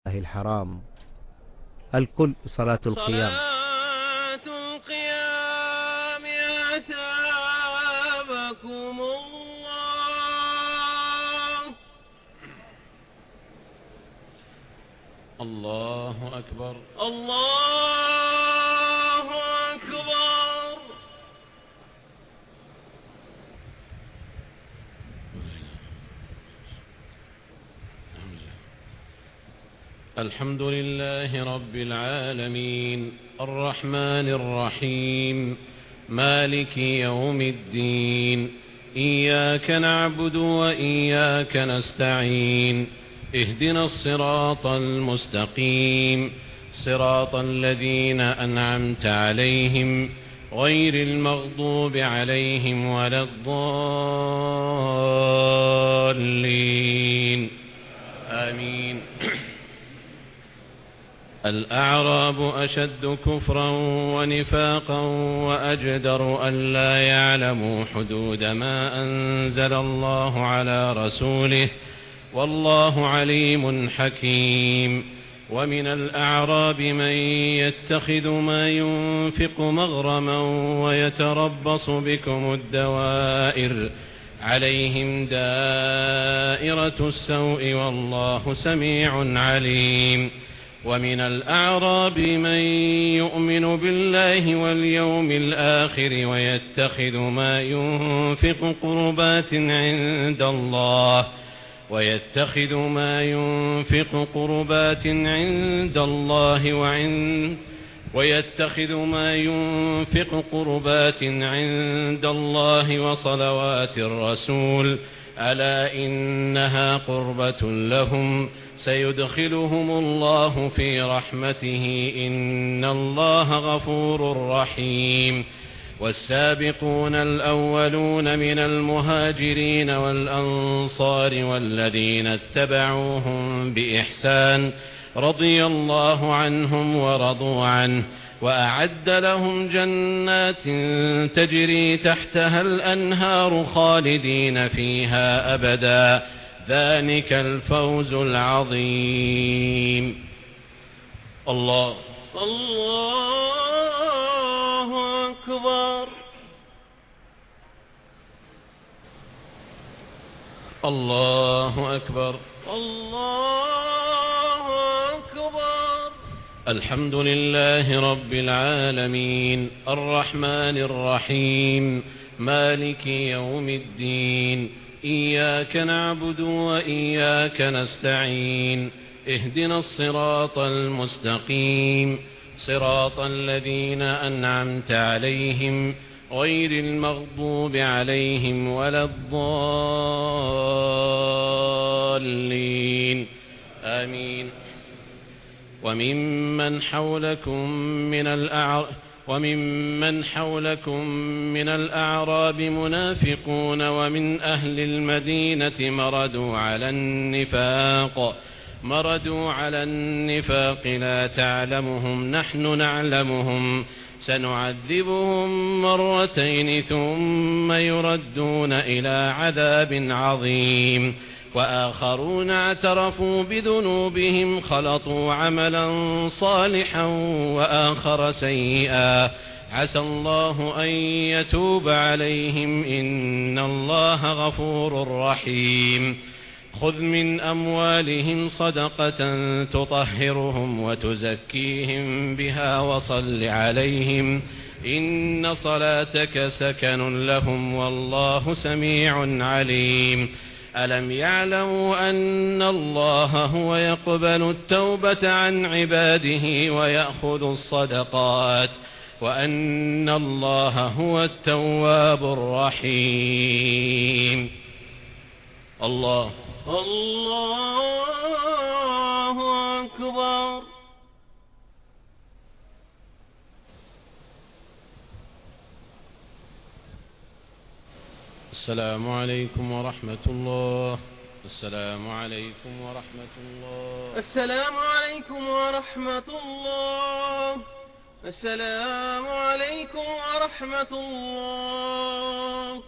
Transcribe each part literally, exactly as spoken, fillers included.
الحرام. الكل صلاة القيام. صلاة القيام أثابكم الله. الله أكبر. الله أكبر. الحمد لله رب العالمين الرحمن الرحيم مالك يوم الدين إياك نعبد وإياك نستعين اهدنا الصراط المستقيم صراط الذين أنعمت عليهم غير المغضوب عليهم ولا الضالين آمين. الأعراب أشد كفرا ونفاقا وأجدر أن لا يعلموا حدود ما أنزل الله على رسوله والله عليم حكيم. ومن الأعراب من يتخذ ما ينفق مغرما ويتربص بكم الدوائر عليهم دائرة السوء والله سميع عليم. ومن الأعراب من يؤمن بالله واليوم الآخر ويتخذ ما ينفق قربات عند الله ويتخذ ما ينفق قربات عند الله وعند ويتخذ ما ينفق قربات عند الله وصلوات الرسول ألا إنها قربة لهم سيدخلهم الله في رحمته إن الله غفور رحيم. والسابقون الأولون من المهاجرين والأنصار والذين اتبعوهم بإحسان رضي الله عنهم ورضوا عنه وأعد لهم جنات تجري تحتها الأنهار خالدين فيها أبدا ذلك الفوز العظيم. الله الله أكبر. الله أكبر. الله أكبر. الحمد لله رب العالمين الرحمن الرحيم مالك يوم الدين إياك نعبد وإياك نستعين اهدنا الصراط المستقيم صراط الذين أنعمت عليهم غير المغضوب عليهم ولا الضالين آمين. وممن حولكم من الأعراب وممن حولكم من الأعراب منافقون ومن أهل المدينة مردوا على النفاق مردوا على النفاق لا تعلمهم نحن نعلمهم سنعذبهم مرتين ثم يردون إلى عذاب عظيم. وآخرون اعترفوا بذنوبهم خلطوا عملا صالحا وآخر سيئا عسى الله أن يتوب عليهم إن الله غفور رحيم. خذ من أموالهم صدقة تطهرهم وتزكيهم بها وصل عليهم إن صلاتك سكن لهم والله سميع عليم. ألم يعلموا أن الله هو يقبل التوبة عن عباده ويأخذ الصدقات وأن الله هو التواب الرحيم. الله الله أكبر. السلام عليكم ورحمة الله. السلام عليكم ورحمة الله. السلام عليكم ورحمة الله. السلام عليكم ورحمة الله.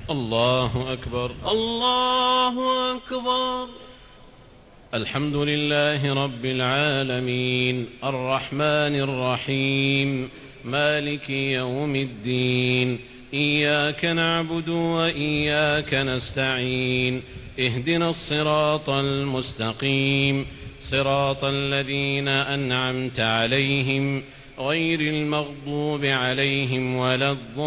الله أكبر. الله أكبر. الحمد لله رب العالمين الرحمن الرحيم مالك يوم الدين إياك نعبد وإياك نستعين اهدنا الصراط المستقيم صراط الذين أنعمت عليهم غير المغضوب عليهم ولا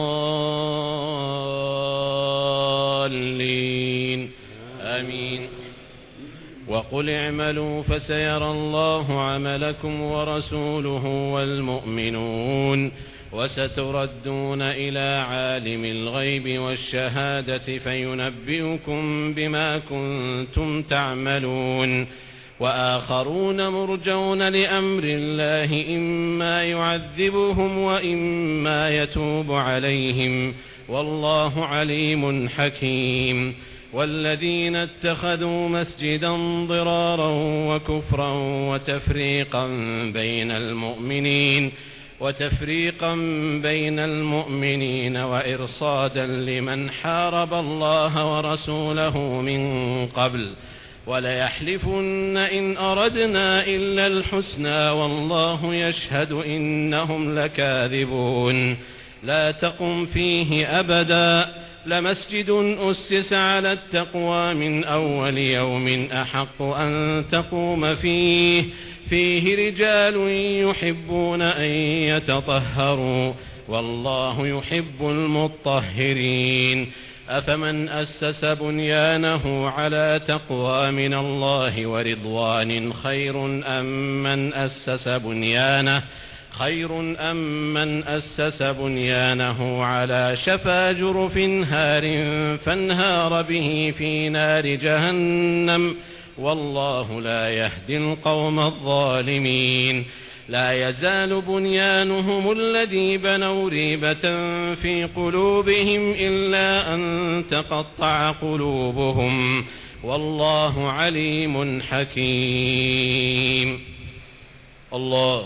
الضالين آمين. وقل اعملوا فسيرى الله عملكم ورسوله والمؤمنون وستردون إلى عالم الغيب والشهادة فينبئكم بما كنتم تعملون. وآخرون مرجون لأمر الله إما يعذبهم وإما يتوب عليهم والله عليم حكيم. والذين اتخذوا مسجدا ضرارا وكفرا وتفريقا بين المؤمنين وتفريقا بين المؤمنين وإرصادا لمن حارب الله ورسوله من قبل وليحلفن إن أردنا إلا الحسنى والله يشهد إنهم لكاذبون. لا تقم فيه أبدا لمسجد أسس على التقوى من أول يوم أحق أن تقوم فيه فيه رجال يحبون أن يتطهروا والله يحب المطهرين. أفمن أسس بنيانه على تقوى من الله ورضوان خير أم من أسس بنيانه خير أم من أسس بنيانه على شفا جرف هار فانهار به في نار جهنم والله لا يهدي القوم الظالمين. لا يزال بنيانهم الذي بنوا ريبة في قلوبهم إلا أن تقطع قلوبهم والله عليم حكيم. الله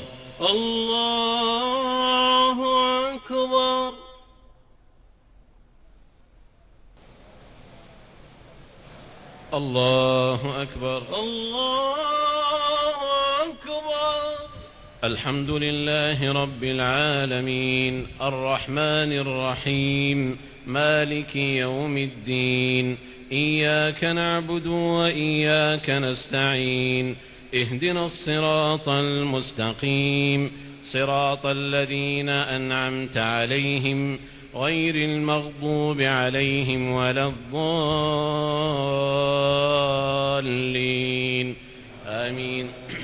الله أكبر. الله أكبر. الله أكبر. الحمد لله رب العالمين الرحمن الرحيم مالك يوم الدين إياك نعبد وإياك نستعين اهدنا الصراط المستقيم صراط الذين أنعمت عليهم غير المغضوب عليهم ولا الضالين آمين.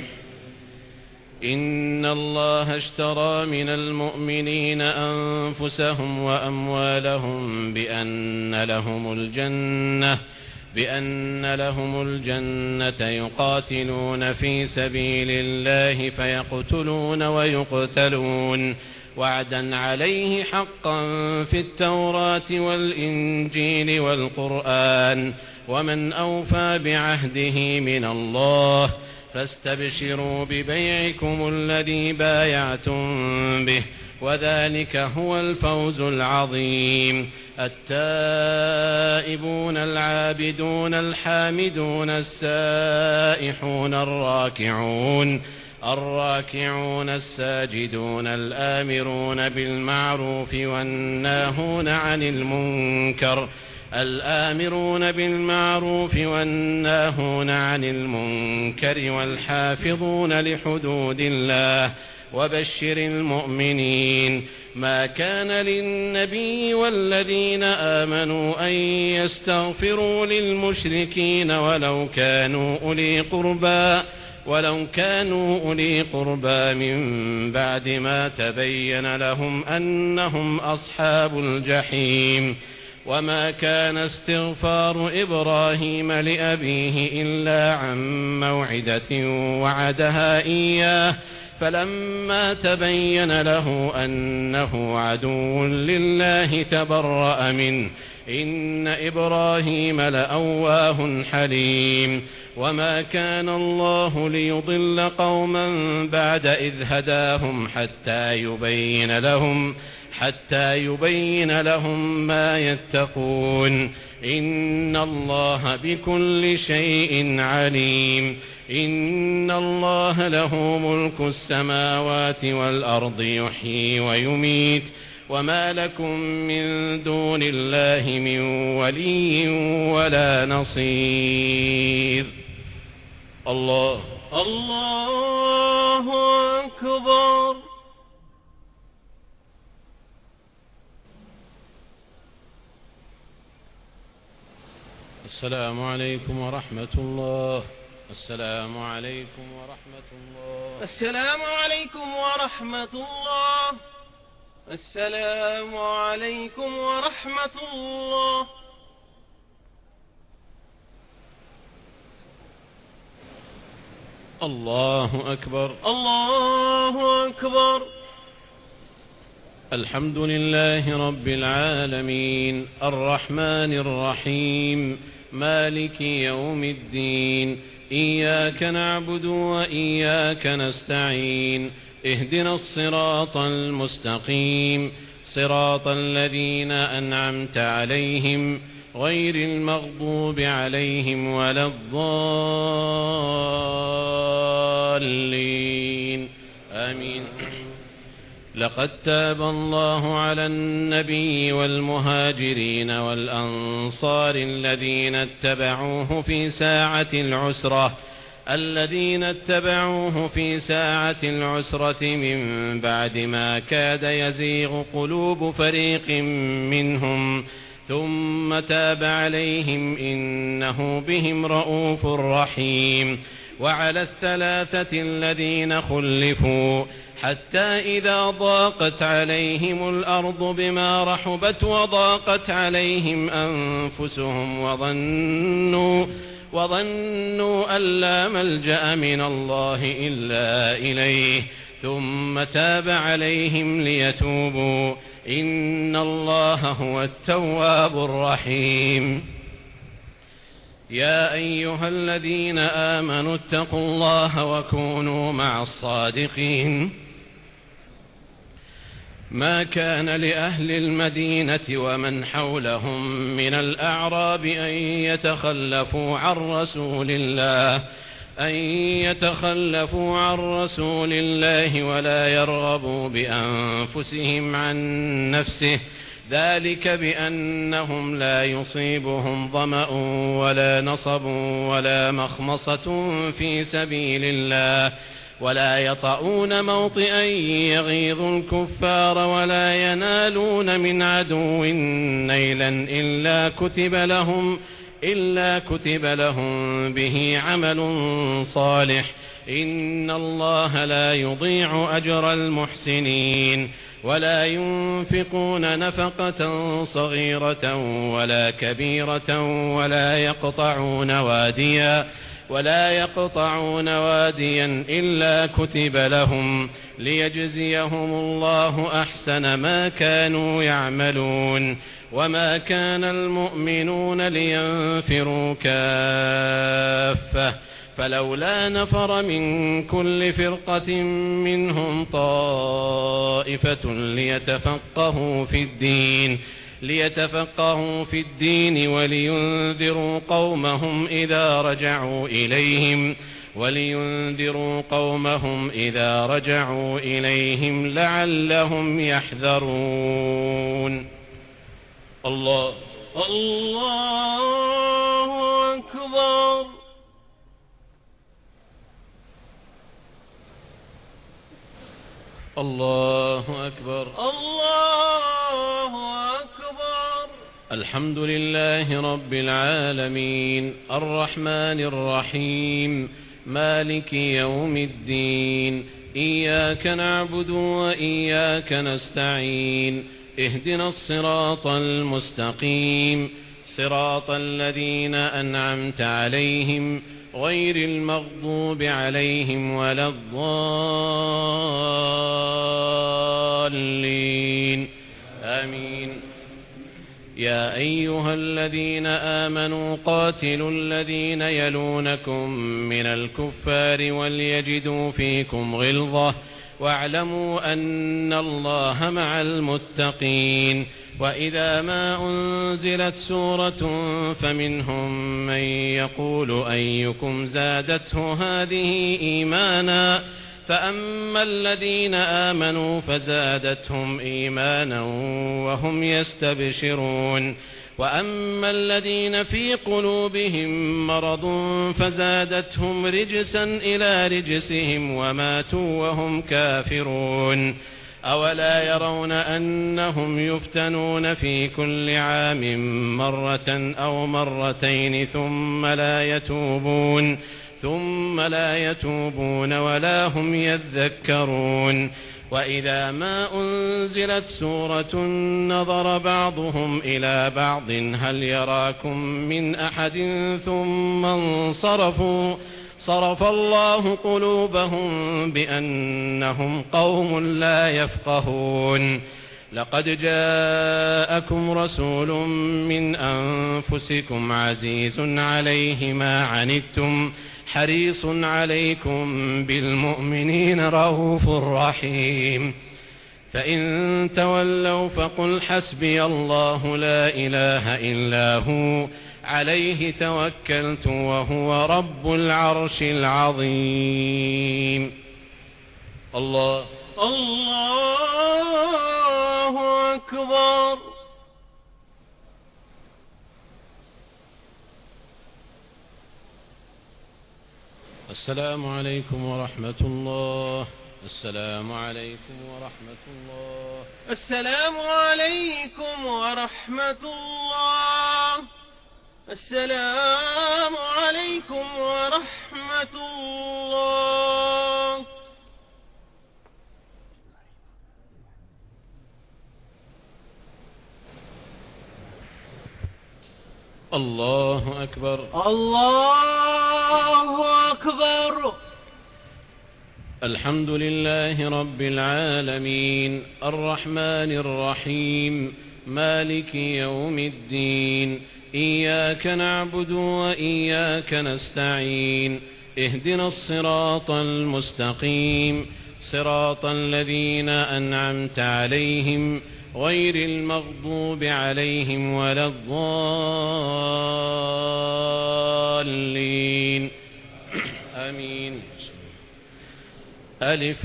إن الله اشترى من المؤمنين أنفسهم وأموالهم بأن لهم الجنة بأن لهم الجنة يقاتلون في سبيل الله فيقتلون ويقتلون وعدا عليه حقا في التوراة والإنجيل والقرآن ومن أوفى بعهده من الله فاستبشروا ببيعكم الذي بايعتم به وذلك هو الفوز العظيم. التائبون العابدون الحامدون السائحون الراكعون الراكعون الساجدون الآمرون بالمعروف والناهون عن المنكر الآمرون بالمعروف والناهون عن المنكر والحافظون لحدود الله وبشر المؤمنين. ما كان للنبي والذين آمنوا أن يستغفروا للمشركين ولو كانوا أولي قربى ولو كانوا أولي قربى من بعد ما تبين لهم أنهم أصحاب الجحيم. وما كان استغفار إبراهيم لأبيه إلا عن موعدة وعدها إياه فلما تبين له أنه عدو لله تبرأ منه إن إبراهيم لأواه حليم. وما كان الله ليضل قوما بعد إذ هداهم حتى يبين لهم حتى يبين لهم ما يتقون إن الله بكل شيء عليم إن الله له ملك السماوات والأرض يحيي ويميت وما لكم من دون الله من ولي ولا نصير الله الله أكبر. السلام عليكم ورحمة الله. السلام عليكم ورحمة الله. السلام عليكم ورحمة الله. السلام عليكم ورحمة الله. الله أكبر. الله أكبر. الحمد لله رب العالمين الرحمن الرحيم مالك يوم الدين إياك نعبد وإياك نستعين اهدنا الصراط المستقيم صراط الذين أنعمت عليهم غير المغضوب عليهم ولا الضالين آمين. لقد تاب الله على النبي والمهاجرين والأنصار الذين اتبعوه في ساعة العسرة الذين اتبعوه في ساعة العسرة من بعد ما كاد يزيغ قلوب فريق منهم ثم تاب عليهم إنه بهم رءوف رحيم. وعلى الثلاثة الذين خلفوا حتى إذا ضاقت عليهم الأرض بما رحبت وضاقت عليهم أنفسهم وظنوا وظنوا أن لا ملجأ من الله إلا إليه ثم تاب عليهم ليتوبوا إن الله هو التواب الرحيم. يا أيها الذين آمنوا اتقوا الله وكونوا مع الصادقين. ما كان لأهل المدينة ومن حولهم من الأعراب أن يتخلفوا عن رسول الله أن يتخلفوا عن رسول الله ولا يرغبوا بأنفسهم عن نفسه ذلك بأنهم لا يصيبهم ظمأ ولا نصب ولا مخمصة في سبيل الله ولا يطؤون موطئا يغيظ الكفار ولا ينالون من عدو نيلا إلا كتب لهم إلا كتب لهم به عمل صالح إن الله لا يضيع أجر المحسنين. ولا ينفقون نفقة صغيرة ولا كبيرة ولا يقطعون واديا ولا يقطعون واديا إلا كتب لهم ليجزيهم الله أحسن ما كانوا يعملون. وما كان المؤمنون لينفروا كافة فلولا نفر من كل فرقة منهم طائفة ليتفقهوا في الدين ليتفقهوا في الدين ولينذروا قومهم إذا رجعوا إليهم ولينذروا قومهم إذا رجعوا إليهم لعلهم يحذرون. الله الله أكبر. الله أكبر. الله أكبر. الحمد لله رب العالمين الرحمن الرحيم مالك يوم الدين إياك نعبد وإياك نستعين اهدنا الصراط المستقيم صراط الذين أنعمت عليهم غير المغضوب عليهم ولا الضالين آمين. يا أيها الذين آمنوا قاتلوا الذين يلونكم من الكفار وليجدوا فيكم غلظة واعلموا أن الله مع المتقين. وإذا ما أنزلت سورة فمنهم من يقول أيكم زادته هذه إيمانا فأما الذين آمنوا فزادتهم إيمانا وهم يستبشرون وأما الذين في قلوبهم مرض فزادتهم رجسا إلى رجسهم وماتوا وهم كافرون. أولا يرون أنهم يفتنون في كل عام مرة أو مرتين ثم لا يتوبون ثم لا يتوبون ولا هم يذكرون. وإذا ما أنزلت سورة نظر بعضهم إلى بعض هل يراكم من أحد ثم انصرفوا صرف الله قلوبهم بأنهم قوم لا يفقهون. لقد جاءكم رسول من أنفسكم عزيز عليه ما عنتم حريص عليكم بالمؤمنين رؤوف رحيم. فإن تولوا فقل حسبي الله لا إله إلا هو عليه توكلت وهو رب العرش العظيم. الله الله أكبر. السلام عليكم ورحمة الله. السلام عليكم ورحمة الله. السلام عليكم ورحمة الله. السلام عليكم ورحمة الله. الله أكبر. الله أكبر. الحمد لله رب العالمين الرحمن الرحيم مالك يوم الدين إياك نعبد وإياك نستعين اهدنا الصراط المستقيم صراط الذين أنعمت عليهم غير المغضوب عليهم ولا الضالين آمين. ألف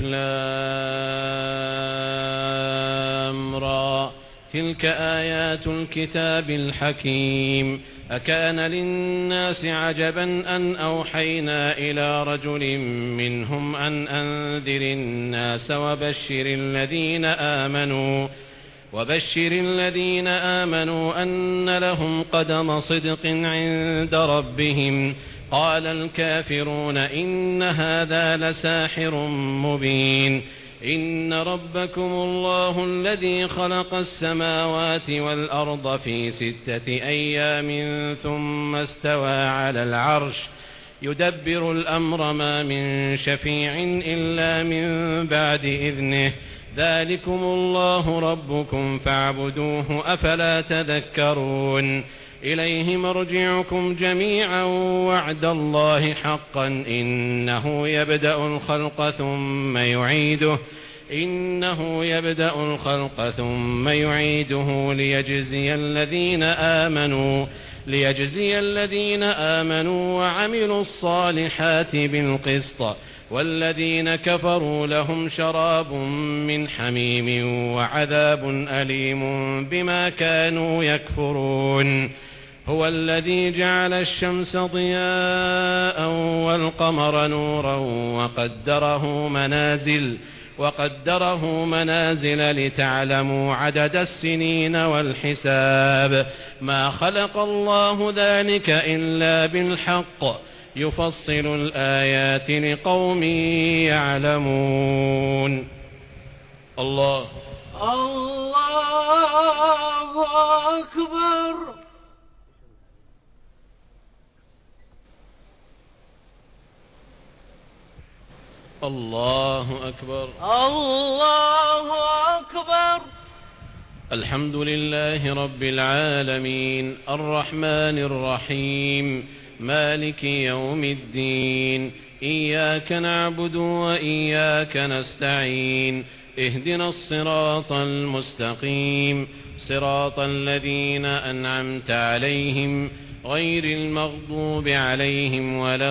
لام را تلك آيات الكتاب الحكيم. أكان للناس عجبا أن أوحينا إلى رجل منهم أن أنذر الناس وبشر الذين آمنوا وبشر الذين آمنوا أن لهم قدم صدق عند ربهم. قال الكافرون إن هذا لساحر مبين. إن ربكم الله الذي خلق السماوات والأرض في ستة أيام ثم استوى على العرش يدبر الأمر ما من شفيع إلا من بعد إذنه ذلكم الله ربكم فاعبدوه أفلا تذكرون. إليه مرجعكم جميعا وعد الله حقا إنه يبدأ الخلق ثم يعيده إنه يبدأ الخلق ثم يعيده ليجزي الذين آمنوا ليجزي الذين آمنوا وعملوا الصالحات بالقسط والذين كفروا لهم شراب من حميم وعذاب أليم بما كانوا يكفرون. هو الذي جعل الشمس ضياء والقمر نورا وقدره منازل وقدره منازل لتعلموا عدد السنين والحساب ما خلق الله ذلك إلا بالحق يفصل الآيات لقوم يعلمون. الله الله أكبر. الله أكبر. الله أكبر. الحمد لله رب العالمين الرحمن الرحيم مالك يوم الدين إياك نعبد وإياك نستعين اهدنا الصراط المستقيم صراط الذين أنعمت عليهم غير المغضوب عليهم ولا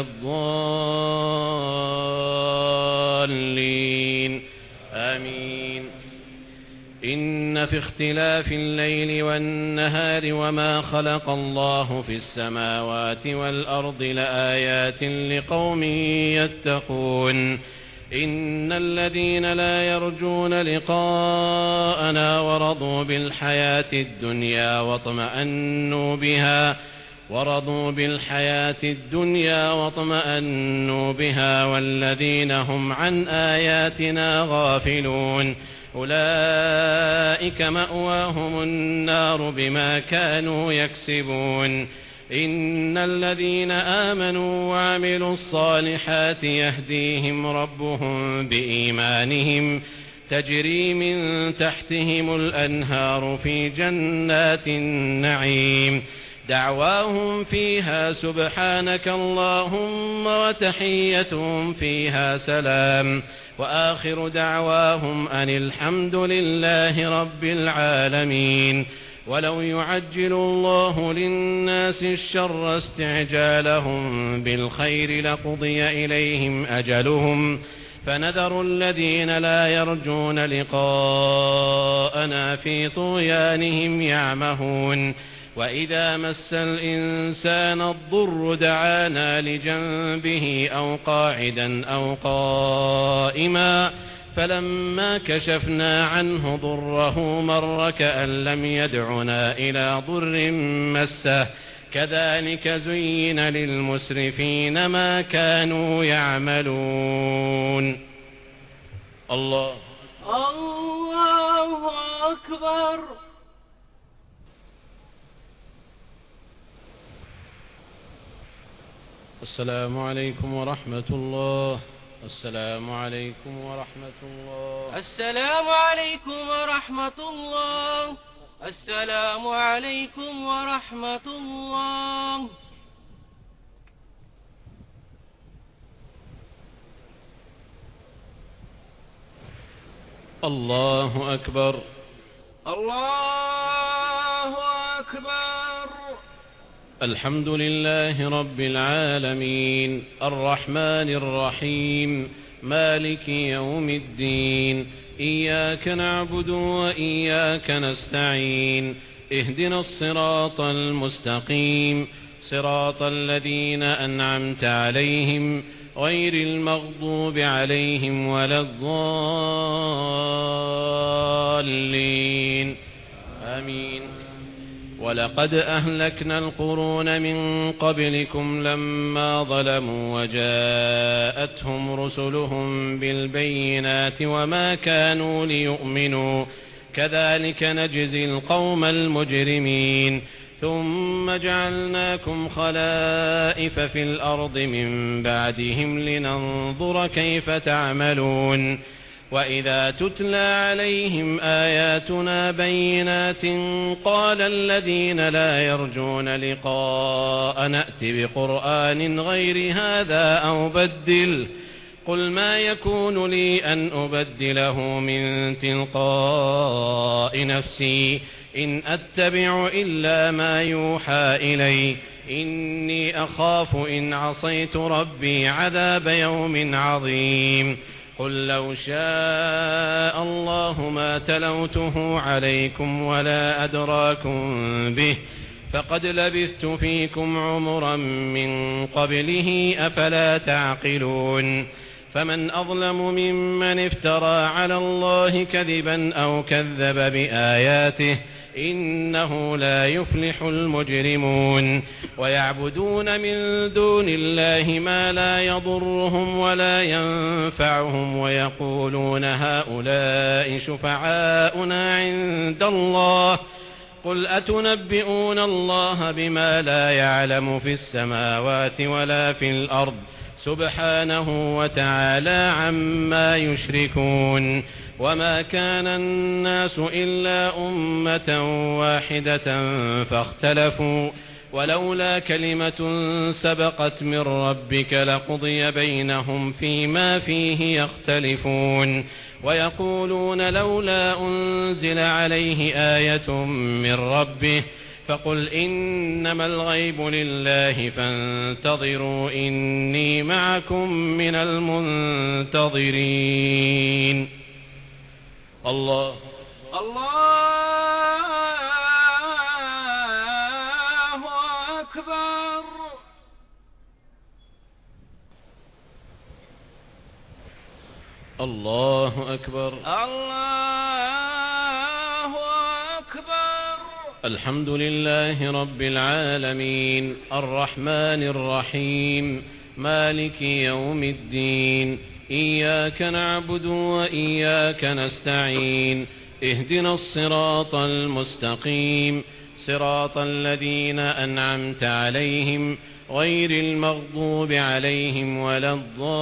الضالين آمين. إن في اختلاف الليل والنهار وما خلق الله في السماوات والأرض لآيات لقوم يتقون. إن الذين لا يرجون لقاءنا ورضوا بالحياة الدنيا واطمأنوا بها ورضوا بالحياة الدنيا واطمأنوا بها والذين هم عن آياتنا غافلون أولئك مأواهم النار بما كانوا يكسبون. إن الذين آمنوا وعملوا الصالحات يهديهم ربهم بإيمانهم تجري من تحتهم الأنهار في جنات النعيم دعواهم فيها سبحانك اللهم وتحيتهم فيها سلام وآخر دعواهم أن الحمد لله رب العالمين. ولو يعجل الله للناس الشر استعجالهم بالخير لقضي إليهم أجلهم فنذر الذين لا يرجون لقاءنا في طغيانهم يعمهون. وإذا مس الإنسان الضر دعانا لجنبه أو قاعدا أو قائما فلما كشفنا عنه ضره مر كأن لم يدعنا إلى ضر مسه كذلك زين للمسرفين ما كانوا يعملون. الله الله أكبر. السلام عليكم ورحمة الله. السلام عليكم ورحمة الله. السلام عليكم ورحمة الله. السلام عليكم ورحمة الله. الله أكبر. الله أكبر. الحمد لله رب العالمين الرحمن الرحيم مالك يوم الدين إياك نعبد وإياك نستعين اهدنا الصراط المستقيم صراط الذين أنعمت عليهم غير المغضوب عليهم ولا الضالين آمين. ولقد أهلكنا القرون من قبلكم لما ظلموا وجاءتهم رسلهم بالبينات وما كانوا ليؤمنوا كذلك نجزي القوم المجرمين. ثم جعلناكم خلائف في الأرض من بعدهم لننظر كيف تعملون. وإذا تتلى عليهم آياتنا بينات قال الذين لا يرجون لقاء نأت بقرآن غير هذا أو بدله قل ما يكون لي أن أبدله من تلقاء نفسي إن أتبع إلا ما يوحى إلي إني أخاف إن عصيت ربي عذاب يوم عظيم. قل لو شاء الله ما تلوته عليكم ولا أدراكم به فقد لبثت فيكم عمرا من قبله أفلا تعقلون. فمن أظلم ممن افترى على الله كذبا أو كذب بآياته إنه لا يفلح المجرمون. ويعبدون من دون الله ما لا يضرهم ولا ينفعهم ويقولون هؤلاء شفعاؤنا عند الله قل أتنبئون الله بما لا يعلم في السماوات ولا في الأرض سبحانه وتعالى عما يشركون. وما كان الناس إلا أمة واحدة فاختلفوا ولولا كلمة سبقت من ربك لقضي بينهم فيما فيه يختلفون ويقولون لولا أنزل عليه آية من ربه فقل إنما الغيب لله فانتظروا إني معكم من المنتظرين. الله الله أكبر. الله أكبر. الله أكبر. الحمد لله رب العالمين الرحمن الرحيم مالك يوم الدين إياك نعبد وإياك نستعين اهدنا الصراط المستقيم صراط الذين أنعمت عليهم غير المغضوب عليهم ولا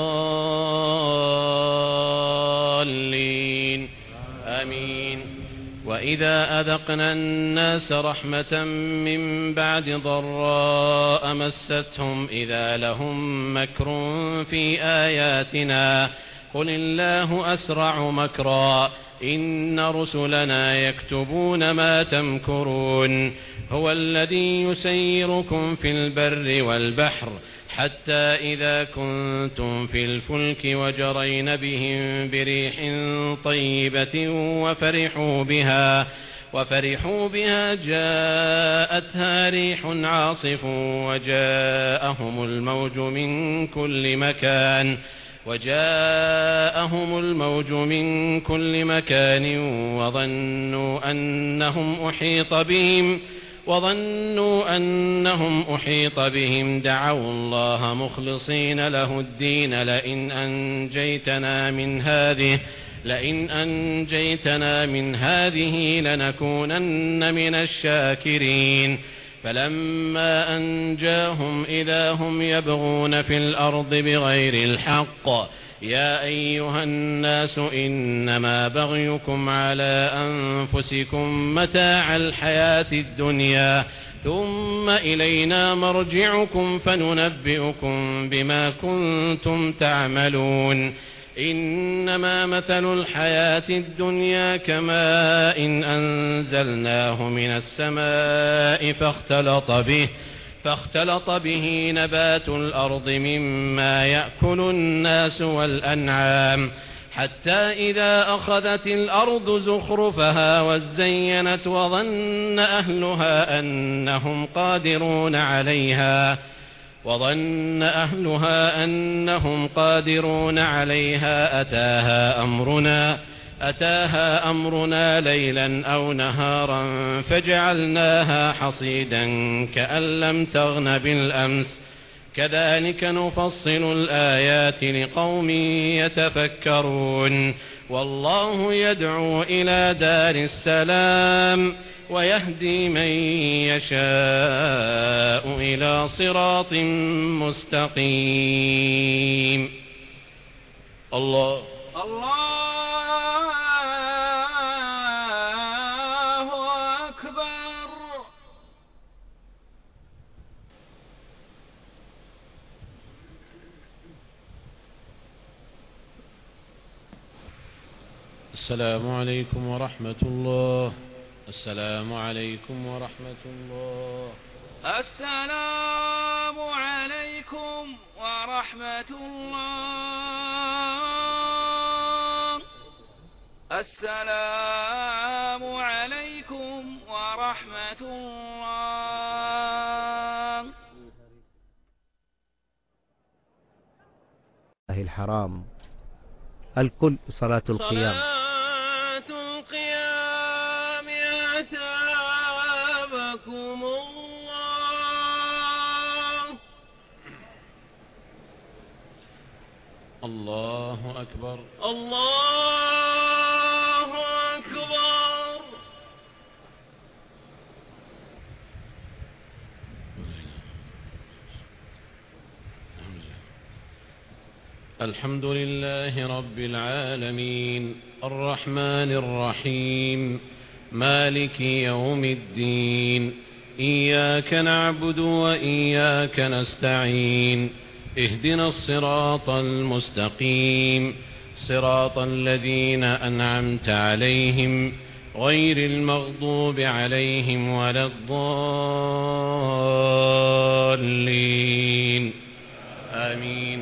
الضالين آمين. وإذا أذقنا الناس رحمة من بعد ضراء مستهم إذا لهم مكر في آياتنا قل الله أسرع مكرا إن رسلنا يكتبون ما تمكرون هو الذي يسيركم في البر والبحر حتى إذا كنتم في الفلك وجرين بهم بريح طيبة وفرحوا بها وفرحوا بها جاءتها ريح عاصف وجاءهم الموج من كل مكان وجاءهم الموج من كل مكان وظنوا أنهم أحيط بهم وظنوا أنهم أحيط بهم دعوا الله مخلصين له الدين لئن أنجيتنا من هذه لئن أنجيتنا من هذه لنكونن من الشاكرين فلما أنجاهم إذا هم يبغون في الأرض بغير الحق يا أيها الناس إنما بغيكم على أنفسكم متاع الحياة الدنيا ثم إلينا مرجعكم فننبئكم بما كنتم تعملون إنما مثل الحياة الدنيا كماء إن أنزلناه من السماء فاختلط به فاختلط به نبات الأرض مما يأكل الناس والأنعام حتى إذا أخذت الأرض زخرفها وزينت وظن أهلها أنهم قادرون عليها وظن أهلها أنهم قادرون عليها أتاها أمرنا أتاها أمرنا ليلا أو نهارا فجعلناها حصيدا كأن لم تغن بالأمس كذلك نفصل الآيات لقوم يتفكرون والله يدعو إلى دار السلام ويهدي من يشاء إلى صراط مستقيم. الله الله أكبر. السلام عليكم ورحمة الله. السلام عليكم ورحمة الله. السلام عليكم ورحمة الله. السلام عليكم ورحمة الله. الحرام الكل صلاة القيام. صلاة القيام أتابكم الله. الله أكبر. الله أكبر. الحمد لله رب العالمين الرحمن الرحيم مالك يوم الدين إياك نعبد وإياك نستعين اهدنا الصراط المستقيم صراط الذين أنعمت عليهم غير المغضوب عليهم ولا الضالين آمين.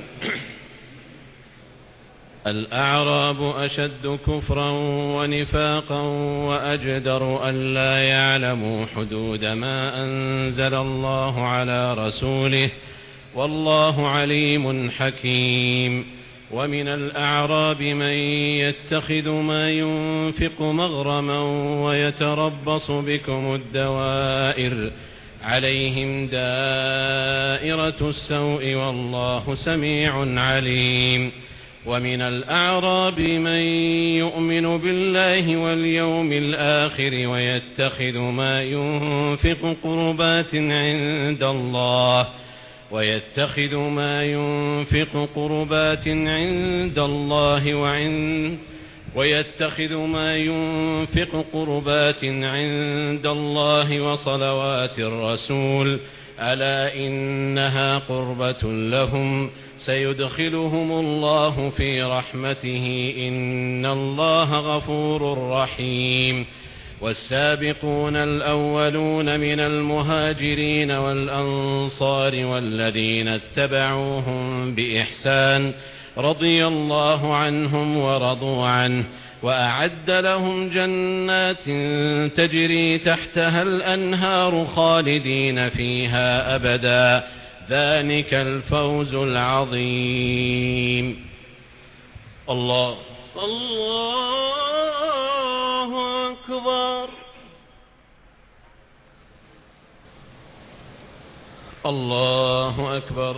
الأعراب أشد كفرا ونفاقا وأجدر ألا يعلموا حدود ما أنزل الله على رسوله والله عليم حكيم. ومن الأعراب من يتخذ ما ينفق مغرما ويتربص بكم الدوائر عليهم دائرة السوء والله سميع عليم. ومن الأعراب من يؤمن بالله واليوم الآخر ويتخذ ما ينفق قربات عند الله ويتخذ ما ينفق قربات عند الله وعند ويتخذ ما ينفق قربات عند الله وصلوات الرسول ألا إنها قربة لهم سيدخلهم الله في رحمته إن الله غفور رحيم. والسابقون الأولون من المهاجرين والأنصار والذين اتبعوهم بإحسان رضي الله عنهم ورضوا عنه وأعد لهم جنات تجري تحتها الأنهار خالدين فيها أبدا ذلك الفوز العظيم. الله الله أكبر. الله أكبر.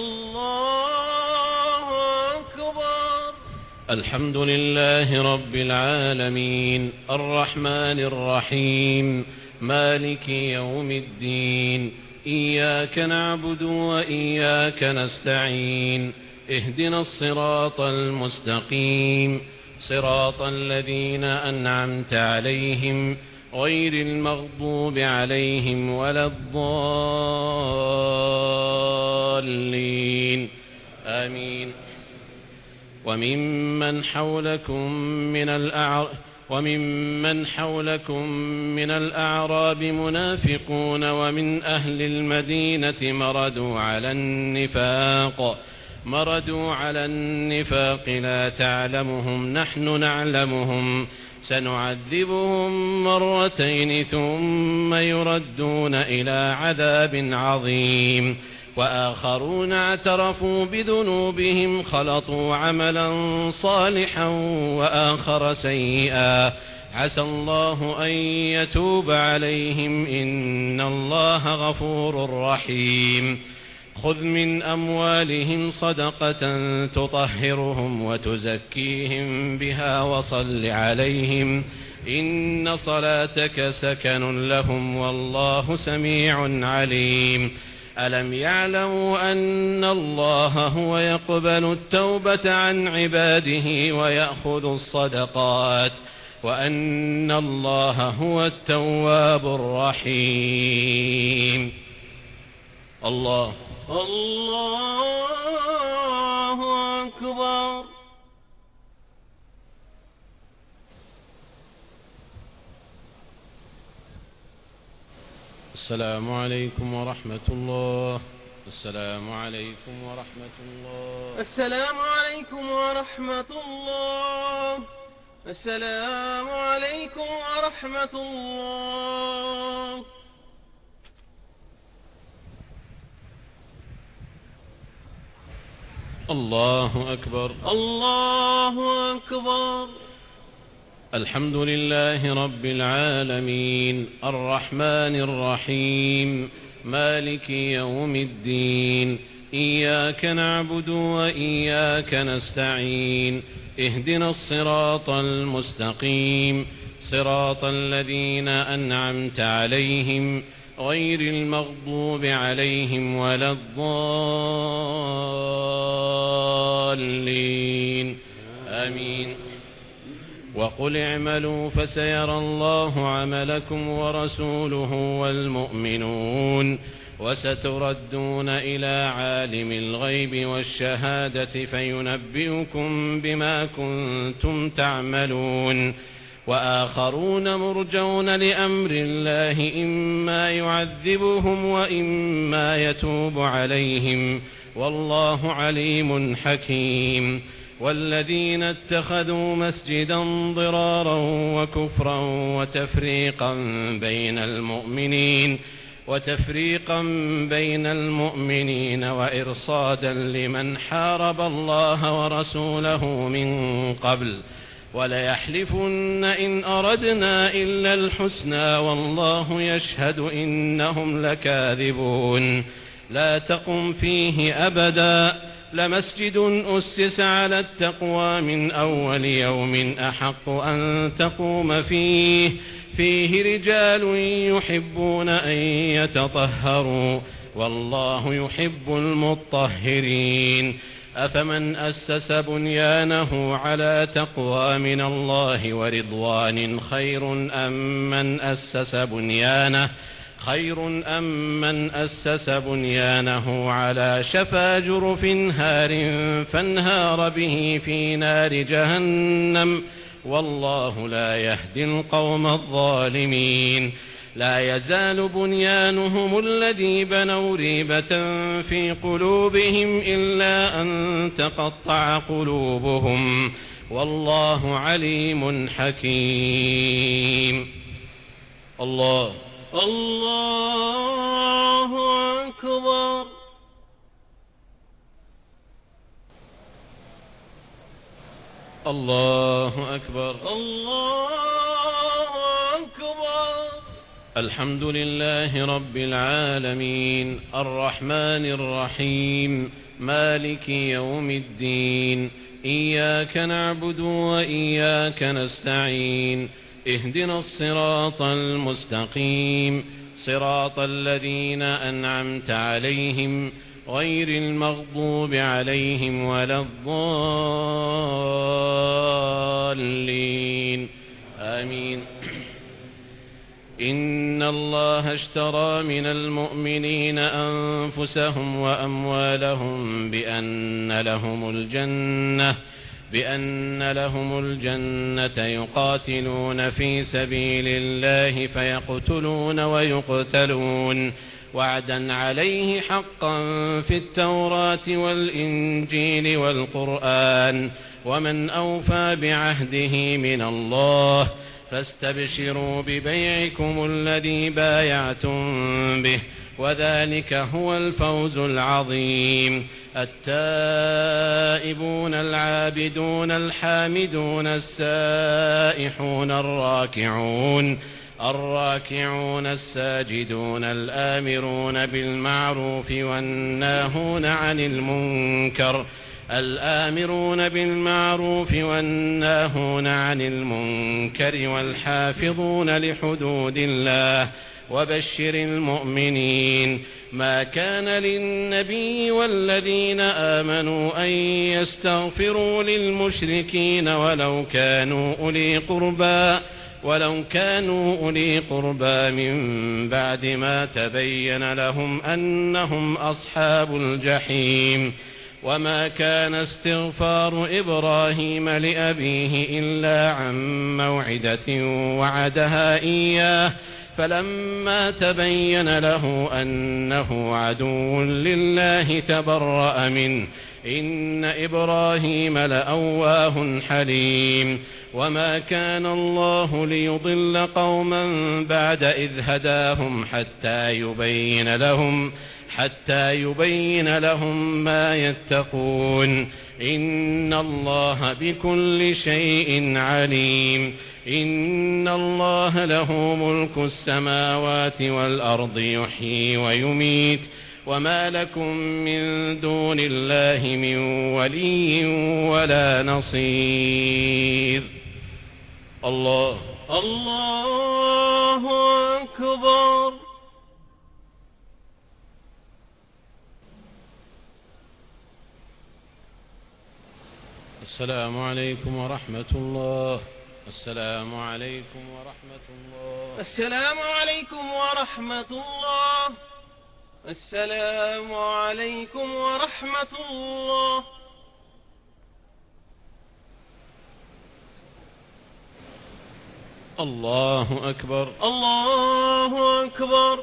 الله أكبر. الحمد لله رب العالمين الرحمن الرحيم مالك يوم الدين إياك نعبد وإياك نستعين اهدنا الصراط المستقيم صراط الذين أنعمت عليهم غير المغضوب عليهم ولا الضالين آمين. وممن حولكم من الأعراب وممن حولكم من الأعراب منافقون ومن أهل المدينة مردوا على النفاق مردوا على النفاق لا تعلمهم نحن نعلمهم سنعذبهم مرتين ثم يردون إلى عذاب عظيم. وآخرون اعترفوا بذنوبهم خلطوا عملا صالحا وآخر سيئا عسى الله أن يتوب عليهم إن الله غفور رحيم. خذ من أموالهم صدقة تطهرهم وتزكيهم بها وصل عليهم إن صلاتك سكن لهم والله سميع عليم. ألم يعلموا أن الله هو يقبل التوبة عن عباده ويأخذ الصدقات وأن الله هو التواب الرحيم. الله الله أكبر. السلام عليكم ورحمة الله. السلام عليكم ورحمة الله. السلام عليكم ورحمة الله. السلام عليكم ورحمة الله. الله أكبر. الله أكبر. الحمد لله رب العالمين الرحمن الرحيم مالك يوم الدين إياك نعبد وإياك نستعين اهدنا الصراط المستقيم صراط الذين أنعمت عليهم غير المغضوب عليهم ولا الضالين آمين. وقل اعملوا فسيرى الله عملكم ورسوله والمؤمنون وستردون إلى عالم الغيب والشهادة فينبئكم بما كنتم تعملون وآخرون مرجون لأمر الله إما يعذبهم وإما يتوب عليهم والله عليم حكيم والذين اتخذوا مسجدا ضرارا وكفرا وتفريقا بين المؤمنين وتفريقا بين المؤمنين وإرصادا لمن حارب الله ورسوله من قبل وليحلفن إن أردنا إلا الحسنى والله يشهد إنهم لكاذبون لا تقم فيه أبدا لمسجد أسس على التقوى من أول يوم أحق أن تقوم فيه فيه رجال يحبون أن يتطهروا والله يحب المطهرين أفمن أسس بنيانه على تقوى من الله ورضوان خير أم من أسس بنيانه خير أم من أسس بنيانه على شفا جرف هار فانهار به في نار جهنم والله لا يهدي القوم الظالمين لا يزال بنيانهم الذي بنوا ريبة في قلوبهم إلا أن تقطع قلوبهم والله عليم حكيم الله الله أكبر. الله أكبر. الله أكبر. الحمد لله رب العالمين الرحمن الرحيم مالك يوم الدين إياك نعبد وإياك نستعين اهدنا الصراط المستقيم صراط الذين أنعمت عليهم غير المغضوب عليهم ولا الضالين آمين. إن الله اشترى من المؤمنين أنفسهم وأموالهم بأن لهم الجنة بأن لهم الجنة يقاتلون في سبيل الله فيقتلون ويقتلون وعدا عليه حقا في التوراة والإنجيل والقرآن ومن أوفى بعهده من الله فاستبشروا ببيعكم الذي بايعتم به وذلك هو الفوز العظيم. التائبون العابدون الحامدون السائحون الراكعون الراكعون الساجدون الآمرون بالمعروف والناهون عن المنكر الآمرون بالمعروف والناهون عن المنكر والحافظون لحدود الله وبشر المؤمنين. ما كان للنبي والذين آمنوا أن يستغفروا للمشركين ولو كانوا أولي قربى ولو كانوا أولي قربى من بعد ما تبين لهم أنهم أصحاب الجحيم. وما كان استغفار إبراهيم لأبيه إلا عن موعدة وعدها إياه فلما تبين له أنه عدو لله تبرأ منه إن إبراهيم لأواه حليم. وما كان الله ليضل قوما بعد إذ هداهم حتى يبين لهم حتى يبين لهم ما يتقون إن الله بكل شيء عليم. إن الله له ملك السماوات والأرض يحيي ويميت وما لكم من دون الله من ولي ولا نصير. الله الله أكبر. السلام عليكم ورحمة الله. السلام عليكم ورحمة الله. السلام عليكم ورحمة الله. السلام عليكم ورحمة الله. الله أكبر. الله أكبر.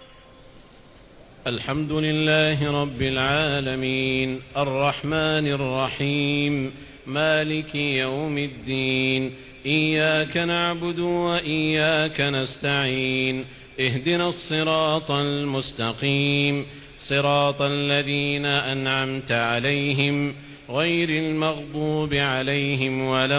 الحمد لله رب العالمين الرحمن الرحيم مالك يوم الدين إياك نعبد وإياك نستعين اهدنا الصراط المستقيم صراط الذين أنعمت عليهم غير المغضوب عليهم ولا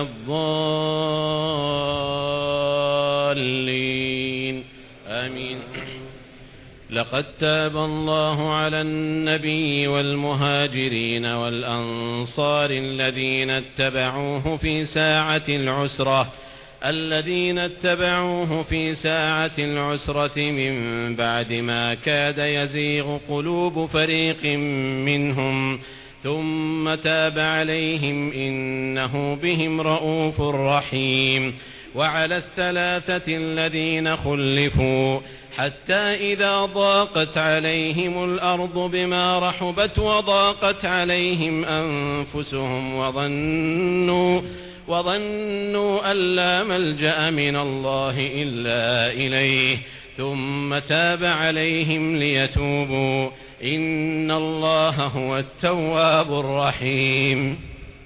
الضالين آمين. لقد تاب الله على النبي والمهاجرين والأنصار الذين اتبعوه في ساعة العسرة الذين اتبعوه في ساعة العسرة من بعد ما كاد يزيغ قلوب فريق منهم ثم تاب عليهم إنه بهم رؤوف رحيم. وعلى الثلاثة الذين خلفوا حتى إذا ضاقت عليهم الأرض بما رحبت وضاقت عليهم أنفسهم وظنوا وظنوا أن لا ملجأ من الله إلا إليه ثم تاب عليهم ليتوبوا إن الله هو التواب الرحيم.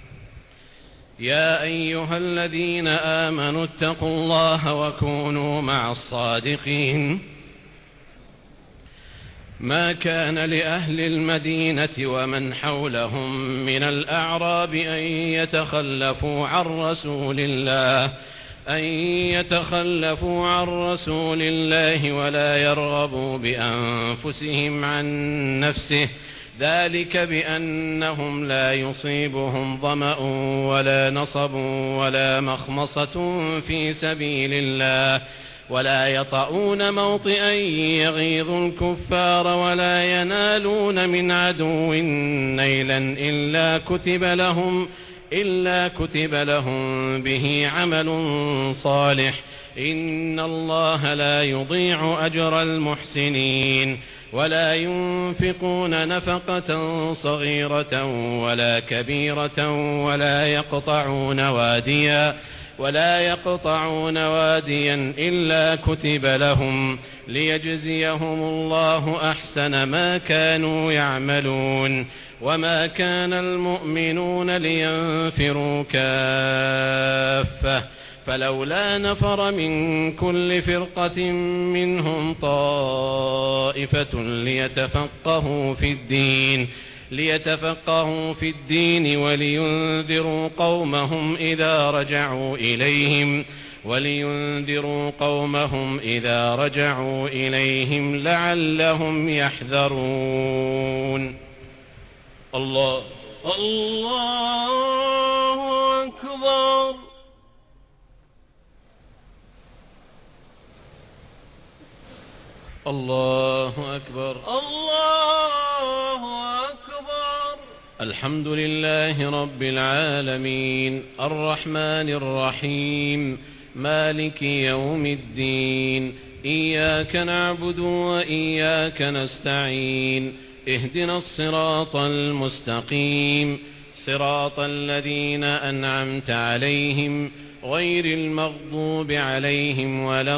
يا أيها الذين آمنوا اتقوا الله وكونوا مع الصادقين. ما كان لأهل المدينة ومن حولهم من الأعراب أن يتخلفوا عن رسول الله أن يتخلفوا عن رسول الله ولا يرغبوا بأنفسهم عن نفسه ذلك بأنهم لا يصيبهم ظمأ ولا نصب ولا مخمصة في سبيل الله ولا يطؤون موطئا يغيظ الكفار ولا ينالون من عدو نيلا إلا كتب لهم إلا كتب لهم به عمل صالح إن الله لا يضيع أجر المحسنين. ولا ينفقون نفقة صغيرة ولا كبيرة ولا يقطعون واديا ولا يقطعون واديا إلا كتب لهم ليجزيهم الله أحسن ما كانوا يعملون. وما كان المؤمنون لينفروا كافة فلولا نفر من كل فرقة منهم طائفة ليتفقهوا في الدين ليتفقهوا في الدين ولينذروا قومهم إذا رجعوا إليهم ولينذروا قومهم إذا رجعوا إليهم لعلهم يحذرون. الله الله أكبر. الله أكبر. الله أكبر. الحمد لله رب العالمين الرحمن الرحيم مالك يوم الدين إياك نعبد وإياك نستعين اهدنا الصراط المستقيم صراط الذين أنعمت عليهم غير المغضوب عليهم ولا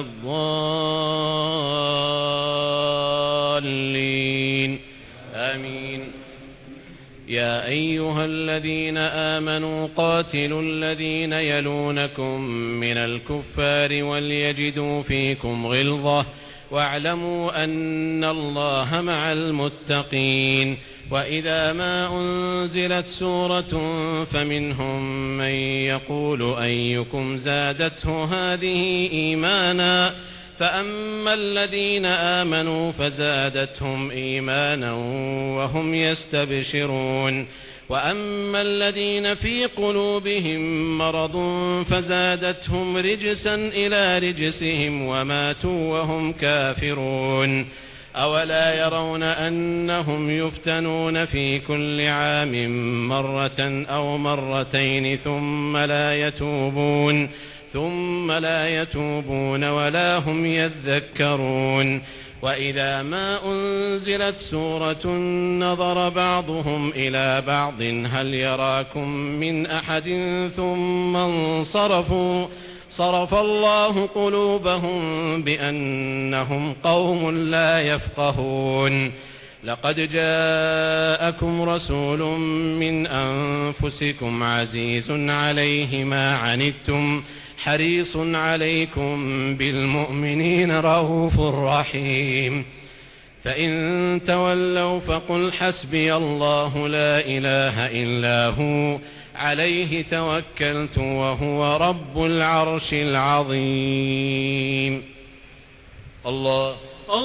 الضالين آمين. يا أيها الذين آمنوا قاتلوا الذين يلونكم من الكفار وليجدوا فيكم غلظة واعلموا أن الله مع المتقين. وإذا ما أنزلت سورة فمنهم من يقول أيكم زادته هذه إيمانا فأما الذين آمنوا فزادتهم إيمانا وهم يستبشرون وأما الذين في قلوبهم مرض فزادتهم رجسا إلى رجسهم وماتوا وهم كافرون. أولا يرون أنهم يفتنون في كل عام مرة أو مرتين ثم لا يتوبون ثم لا يتوبون ولا هم يذكرون وإذا ما أنزلت سورة نظر بعضهم إلى بعض هل يراكم من أحد ثم انصرفوا صرف الله قلوبهم بأنهم قوم لا يفقهون لقد جاءكم رسول من أنفسكم عزيز عليه ما عنتم حريص عليكم بالمؤمنين رؤوف رحيم فإن تولوا فقل حسبي الله لا إله إلا هو عليه توكلت وهو رب العرش العظيم. الله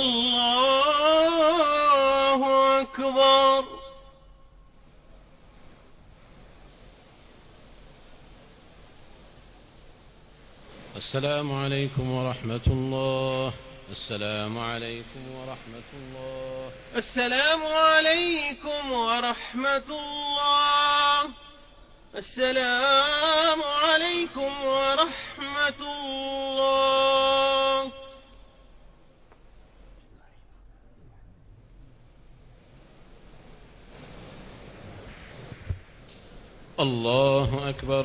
الله أكبر. السلام عليكم ورحمة الله. السلام عليكم ورحمة الله. السلام عليكم ورحمة الله. السلام عليكم ورحمة الله. الله أكبر.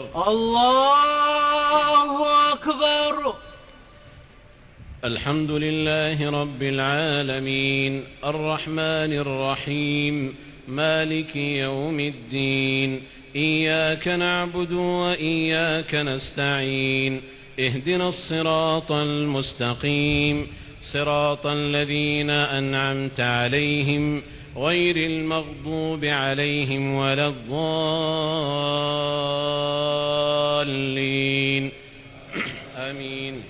الله أكبر. الحمد لله رب العالمين الرحمن الرحيم مالك يوم الدين إياك نعبد وإياك نستعين اهدنا الصراط المستقيم صراط الذين أنعمت عليهم غير المغضوب عليهم ولا الضالين آمين.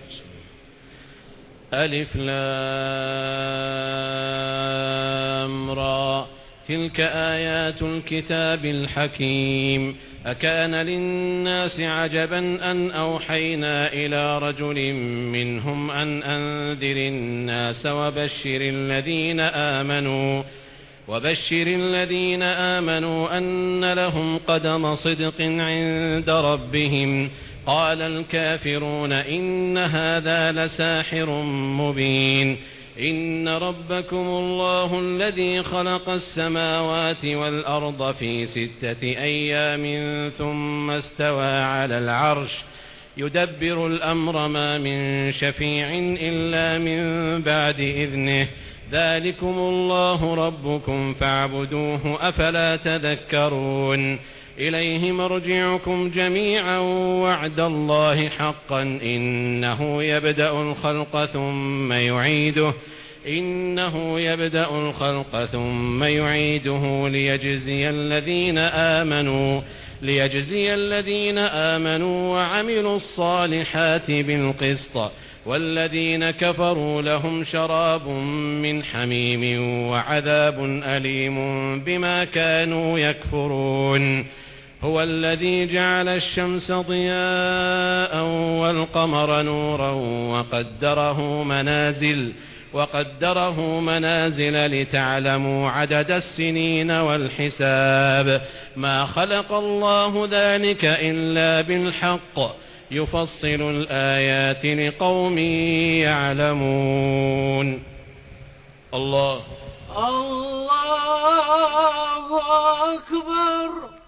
ألف لام را تلك آيات الكتاب الحكيم أكان للناس عجبا أن أوحينا إلى رجل منهم أن أنذر الناس وبشر الذين آمنوا وبشر الذين آمنوا أن لهم قدم صدق عند ربهم قال الكافرون إن هذا لساحر مبين إن ربكم الله الذي خلق السماوات والأرض في ستة أيام ثم استوى على العرش يدبر الأمر ما من شفيع إلا من بعد إذنه ذلكم الله ربكم فاعبدوه أفلا تذكرون إليه مرجعكم جميعا وعد الله حقا إنه يبدأ الخلق ثم يعيده إنه يبدأ الخلق ثم يعيده ليجزي الذين آمنوا ليجزي الذين آمنوا وعملوا الصالحات بالقسط والذين كفروا لهم شراب من حميم وعذاب أليم بما كانوا يكفرون هو الذي جعل الشمس ضياء والقمر نورا وقدره منازل وقدره منازل لتعلموا عدد السنين والحساب ما خلق الله ذلك إلا بالحق يفصل الآيات لقوم يعلمون. الله الله أكبر.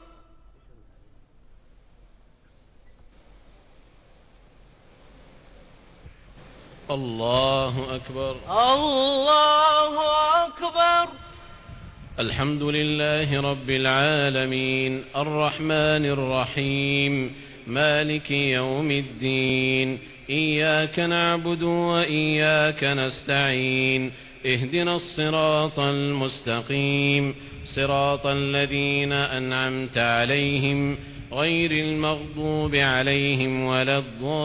الله أكبر. الله أكبر. الحمد لله رب العالمين الرحمن الرحيم مالك يوم الدين إياك نعبد وإياك نستعين اهدنا الصراط المستقيم صراط الذين أنعمت عليهم غير المغضوب عليهم ولا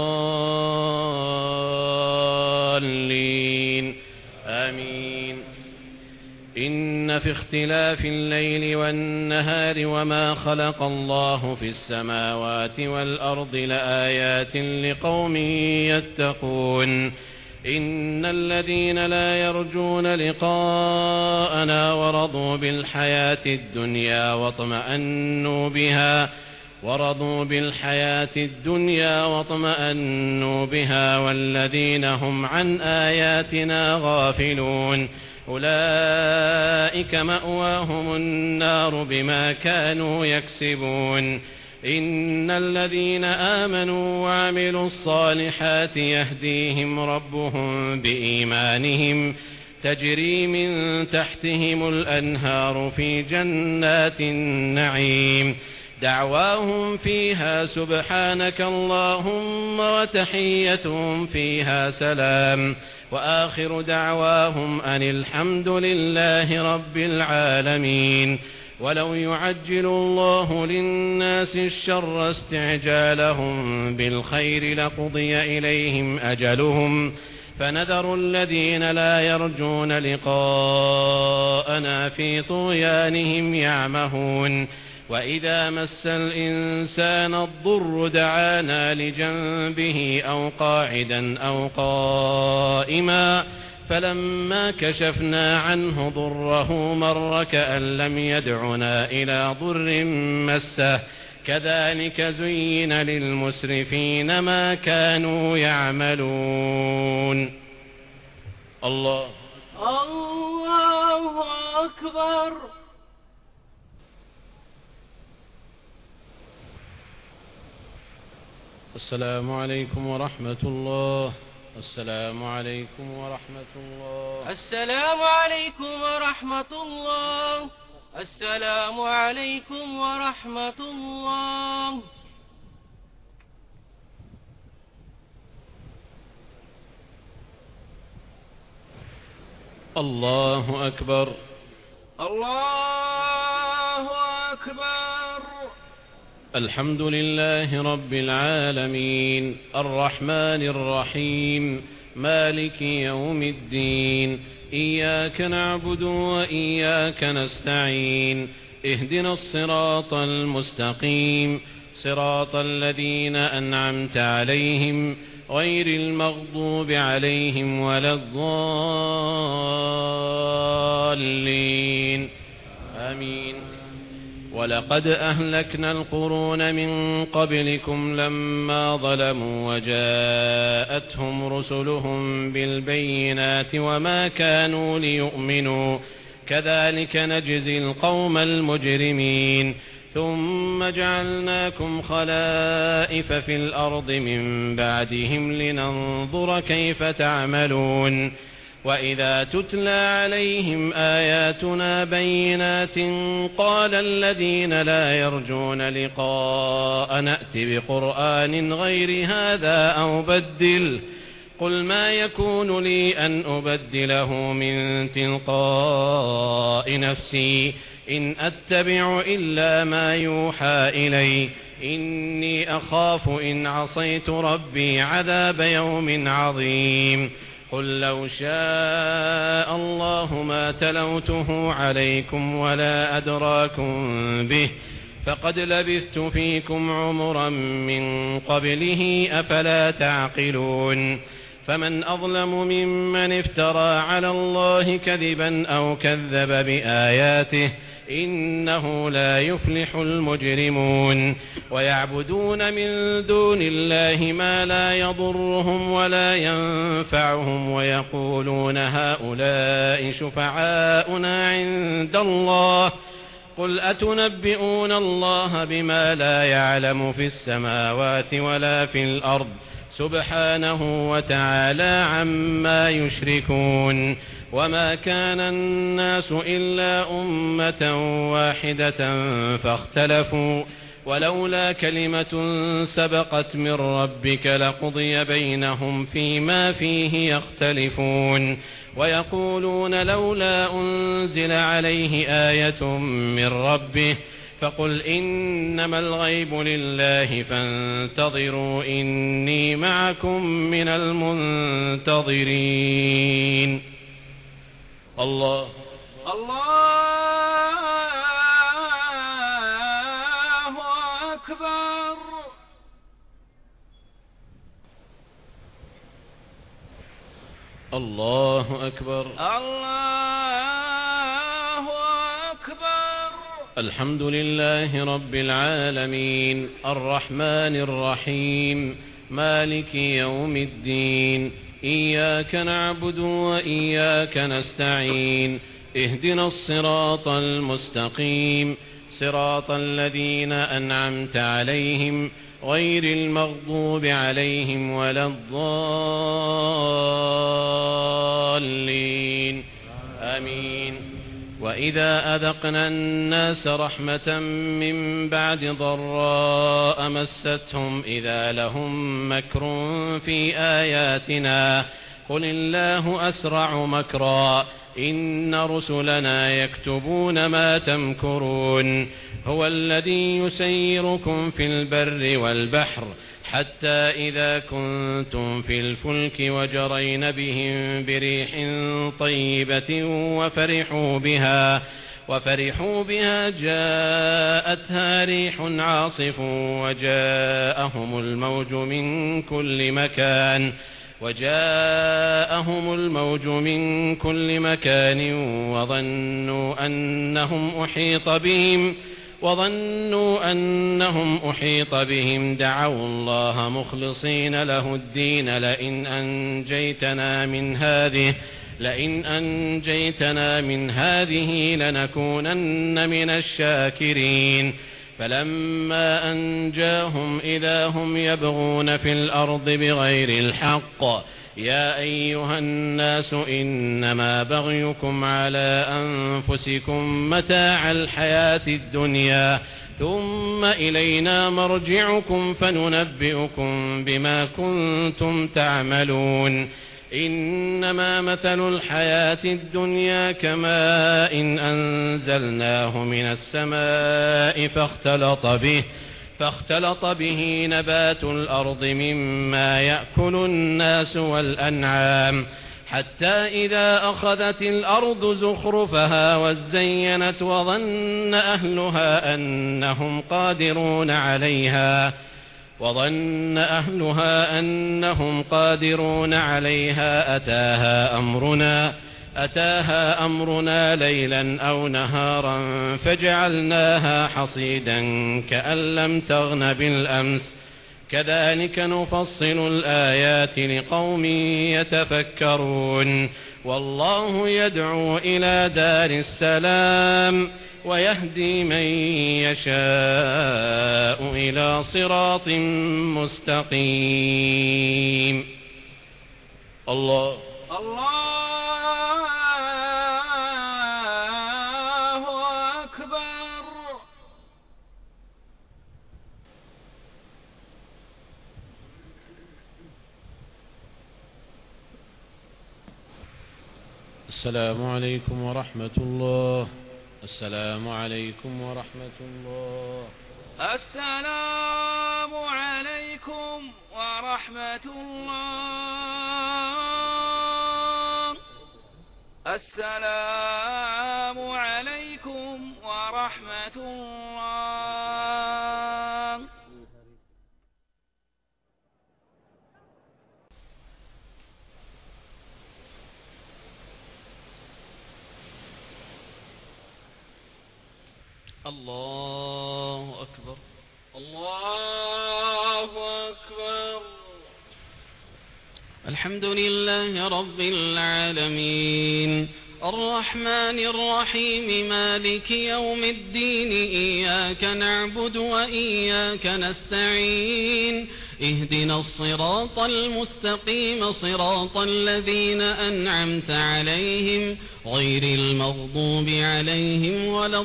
الضالين آمين. إن في اختلاف الليل والنهار وما خلق الله في السماوات والأرض لآيات لقوم يتقون إن الذين لا يرجون لقاءنا ورضوا بالحياة الدنيا واطمأنوا بها ورضوا بالحياة الدنيا واطمأنوا بها والذين هم عن آياتنا غافلون أولئك مأواهم النار بما كانوا يكسبون إن الذين آمنوا وعملوا الصالحات يهديهم ربهم بإيمانهم تجري من تحتهم الأنهار في جنات النعيم دعواهم فيها سبحانك اللهم وتحيتهم فيها سلام وآخر دعواهم أن الحمد لله رب العالمين ولو يعجل الله للناس الشر استعجالهم بالخير لقضي إليهم أجلهم فنذر الذين لا يرجون لقاءنا في طغيانهم يعمهون وإذا مس الإنسان الضر دعانا لجنبه أو قاعدا أو قائما فلما كشفنا عنه ضره مر كأن لم يدعنا إلى ضر مسه كذلك زين للمسرفين ما كانوا يعملون. الله الله أكبر. السلام عليكم ورحمة الله. السلام عليكم ورحمة الله. السلام عليكم ورحمة الله. السلام عليكم ورحمة الله. الله أكبر. الله أكبر. الحمد لله رب العالمين الرحمن الرحيم مالك يوم الدين إياك نعبد وإياك نستعين اهدنا الصراط المستقيم صراط الذين أنعمت عليهم غير المغضوب عليهم ولا الضالين آمين. ولقد أهلكنا القرون من قبلكم لما ظلموا وجاءتهم رسلهم بالبينات وما كانوا ليؤمنوا كذلك نجزي القوم المجرمين ثم جعلناكم خلائف في الأرض من بعدهم لننظر كيف تعملون وإذا تتلى عليهم آياتنا بينات قال الذين لا يرجون لقاء نأت بقرآن غير هذا أو بدل قل ما يكون لي أن أبدله من تلقاء نفسي إن أتبع إلا ما يوحى إلي إني أخاف إن عصيت ربي عذاب يوم عظيم قل لو شاء الله ما تلوته عليكم ولا أدراكم به فقد لبثت فيكم عمرا من قبله أفلا تعقلون فمن أظلم ممن افترى على الله كذبا أو كذب بآياته إنه لا يفلح المجرمون ويعبدون من دون الله ما لا يضرهم ولا ينفعهم ويقولون هؤلاء شفعاؤنا عند الله قل أتنبئون الله بما لا يعلم في السماوات ولا في الأرض سبحانه وتعالى عما يشركون وما كان الناس إلا أمة واحدة فاختلفوا ولولا كلمة سبقت من ربك لقضي بينهم فيما فيه يختلفون ويقولون لولا أنزل عليه آية من ربه فقل إنما الغيب لله فانتظروا إني معكم من المنتظرين. الله الله أكبر. الله أكبر. الله أكبر. الحمد لله رب العالمين الرحمن الرحيم مالك يوم الدين إياك نعبد وإياك نستعين اهدنا الصراط المستقيم صراط الذين أنعمت عليهم غير المغضوب عليهم ولا الضالين آمين. وإذا أذقنا الناس رحمة من بعد ضراء مستهم إذا لهم مكر في آياتنا قل الله أسرع مكرا إن رسلنا يكتبون ما تمكرون هو الذي يسيركم في البر والبحر حتى إذا كنتم في الفلك وجرين بهم بريح طيبة وفرحوا بها وفرحوا بها جاءتها ريح عاصف وجاءهم الموج من كل مكان وجاءهم الموج من كل مكان وظنوا أنهم أحيط بهم وظنوا أنهم أحيط بهم دعوا الله مخلصين له الدين لئن أنجيتنا من هذه لئن أنجيتنا من هذه لنكونن من الشاكرين فلما أنجاهم إذا هم يبغون في الأرض بغير الحق يا أيها الناس إنما بغيكم على أنفسكم متاع الحياة الدنيا ثم إلينا مرجعكم فننبئكم بما كنتم تعملون إنما مثل الحياة الدنيا كماء إن أنزلناه من السماء فاختلط به فاختلط به نبات الأرض مما يأكل الناس والأنعام حتى إذا أخذت الأرض زخرفها وزينت وظن أهلها أنهم قادرون عليها وظن أهلها أنهم قادرون عليها أتاها أمرنا أتاها أمرنا ليلا أو نهارا فجعلناها حصيدا كأن لم تغن بالأمس كذلك نفصل الآيات لقوم يتفكرون والله يدعو إلى دار السلام ويهدي من يشاء إلى صراط مستقيم. الله الله أكبر. السلام عليكم ورحمة الله. السلام عليكم ورحمة الله. السلام عليكم ورحمة الله. السلام عليكم ورحمة الله. الله أكبر. الله أكبر. الحمد لله رب العالمين الرحمن الرحيم مالك يوم الدين إياك نعبد وإياك نستعين اهدنا الصراط المستقيم صراط الذين أنعمت عليهم غير المغضوب عليهم ولا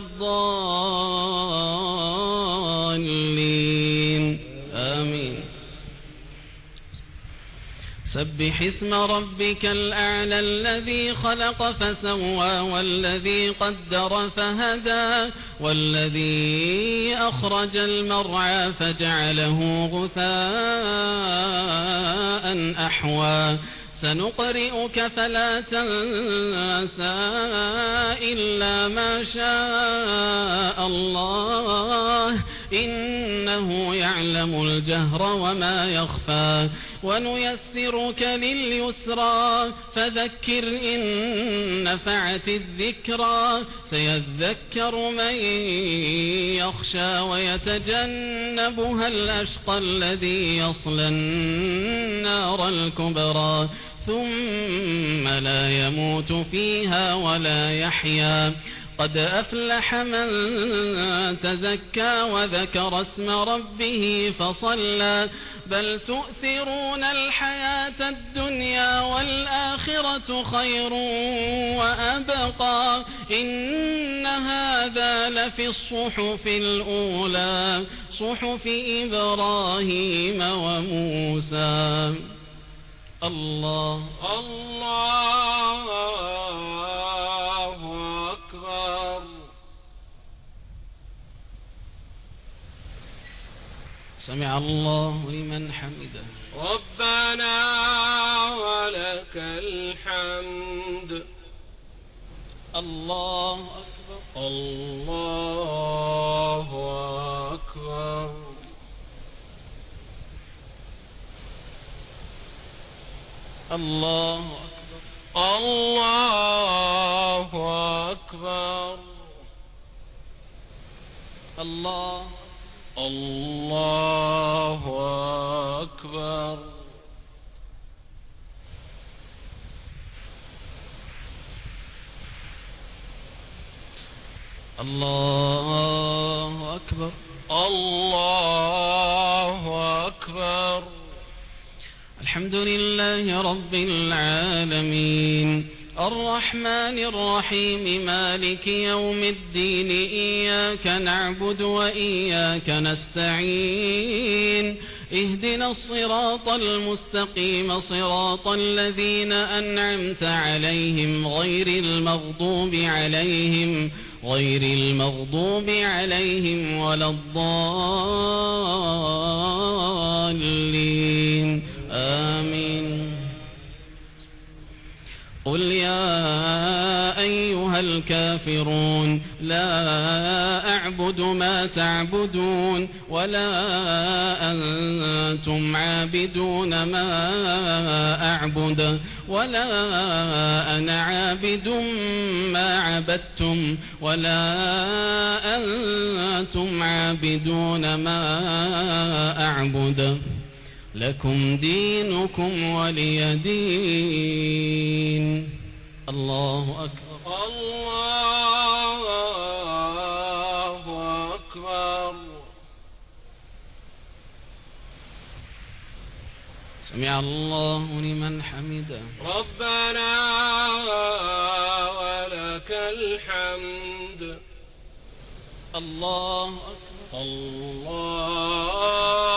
الضالين آمين. سبح اسم ربك الأعلى الذي خلق فسوى والذي قدر فهدى والذي أخرج المرعى فجعله غثاء أحوى سنقرئك فلا تنسى إلا ما شاء الله إنه يعلم الجهر وما يخفى ونيسرك لليسرى فذكر إن نفعت الذكرى سيذكر من يخشى ويتجنبها الأشقى الذي يصلى النار الكبرى ثم لا يموت فيها ولا يحيا قد أفلح من تزكى وذكر اسم ربه فصلى بل تؤثرون الحياة الدنيا والآخرة خير وأبقى إن هذا لفي الصحف الأولى صحف إبراهيم وموسى. الله الله أكبر. سمع الله لمن حمده. ربنا ولك الحمد. الله أكبر. الله أكبر. الله أكبر. الله أكبر. الله الله أكبر. الله أكبر. الله أكبر. الحمد لله رب العالمين الرحمن الرحيم مالك يوم الدين إياك نعبد وإياك نستعين اهدنا الصراط المستقيم صراط الذين أنعمت عليهم غير المغضوب عليهم غير المغضوب عليهم ولا الضالين آمين. قل يا أيها الكافرون لا أعبد ما تعبدون ولا أنتم عابدون ما أعبد ولا أنا عابد ما عبدتم ولا أنتم عابدون ما أعبد لكم دينكم ولي دين. الله أكبر. الله أكبر. سمع الله لمن حمده. ربنا ولك الحمد. الله أكبر. الله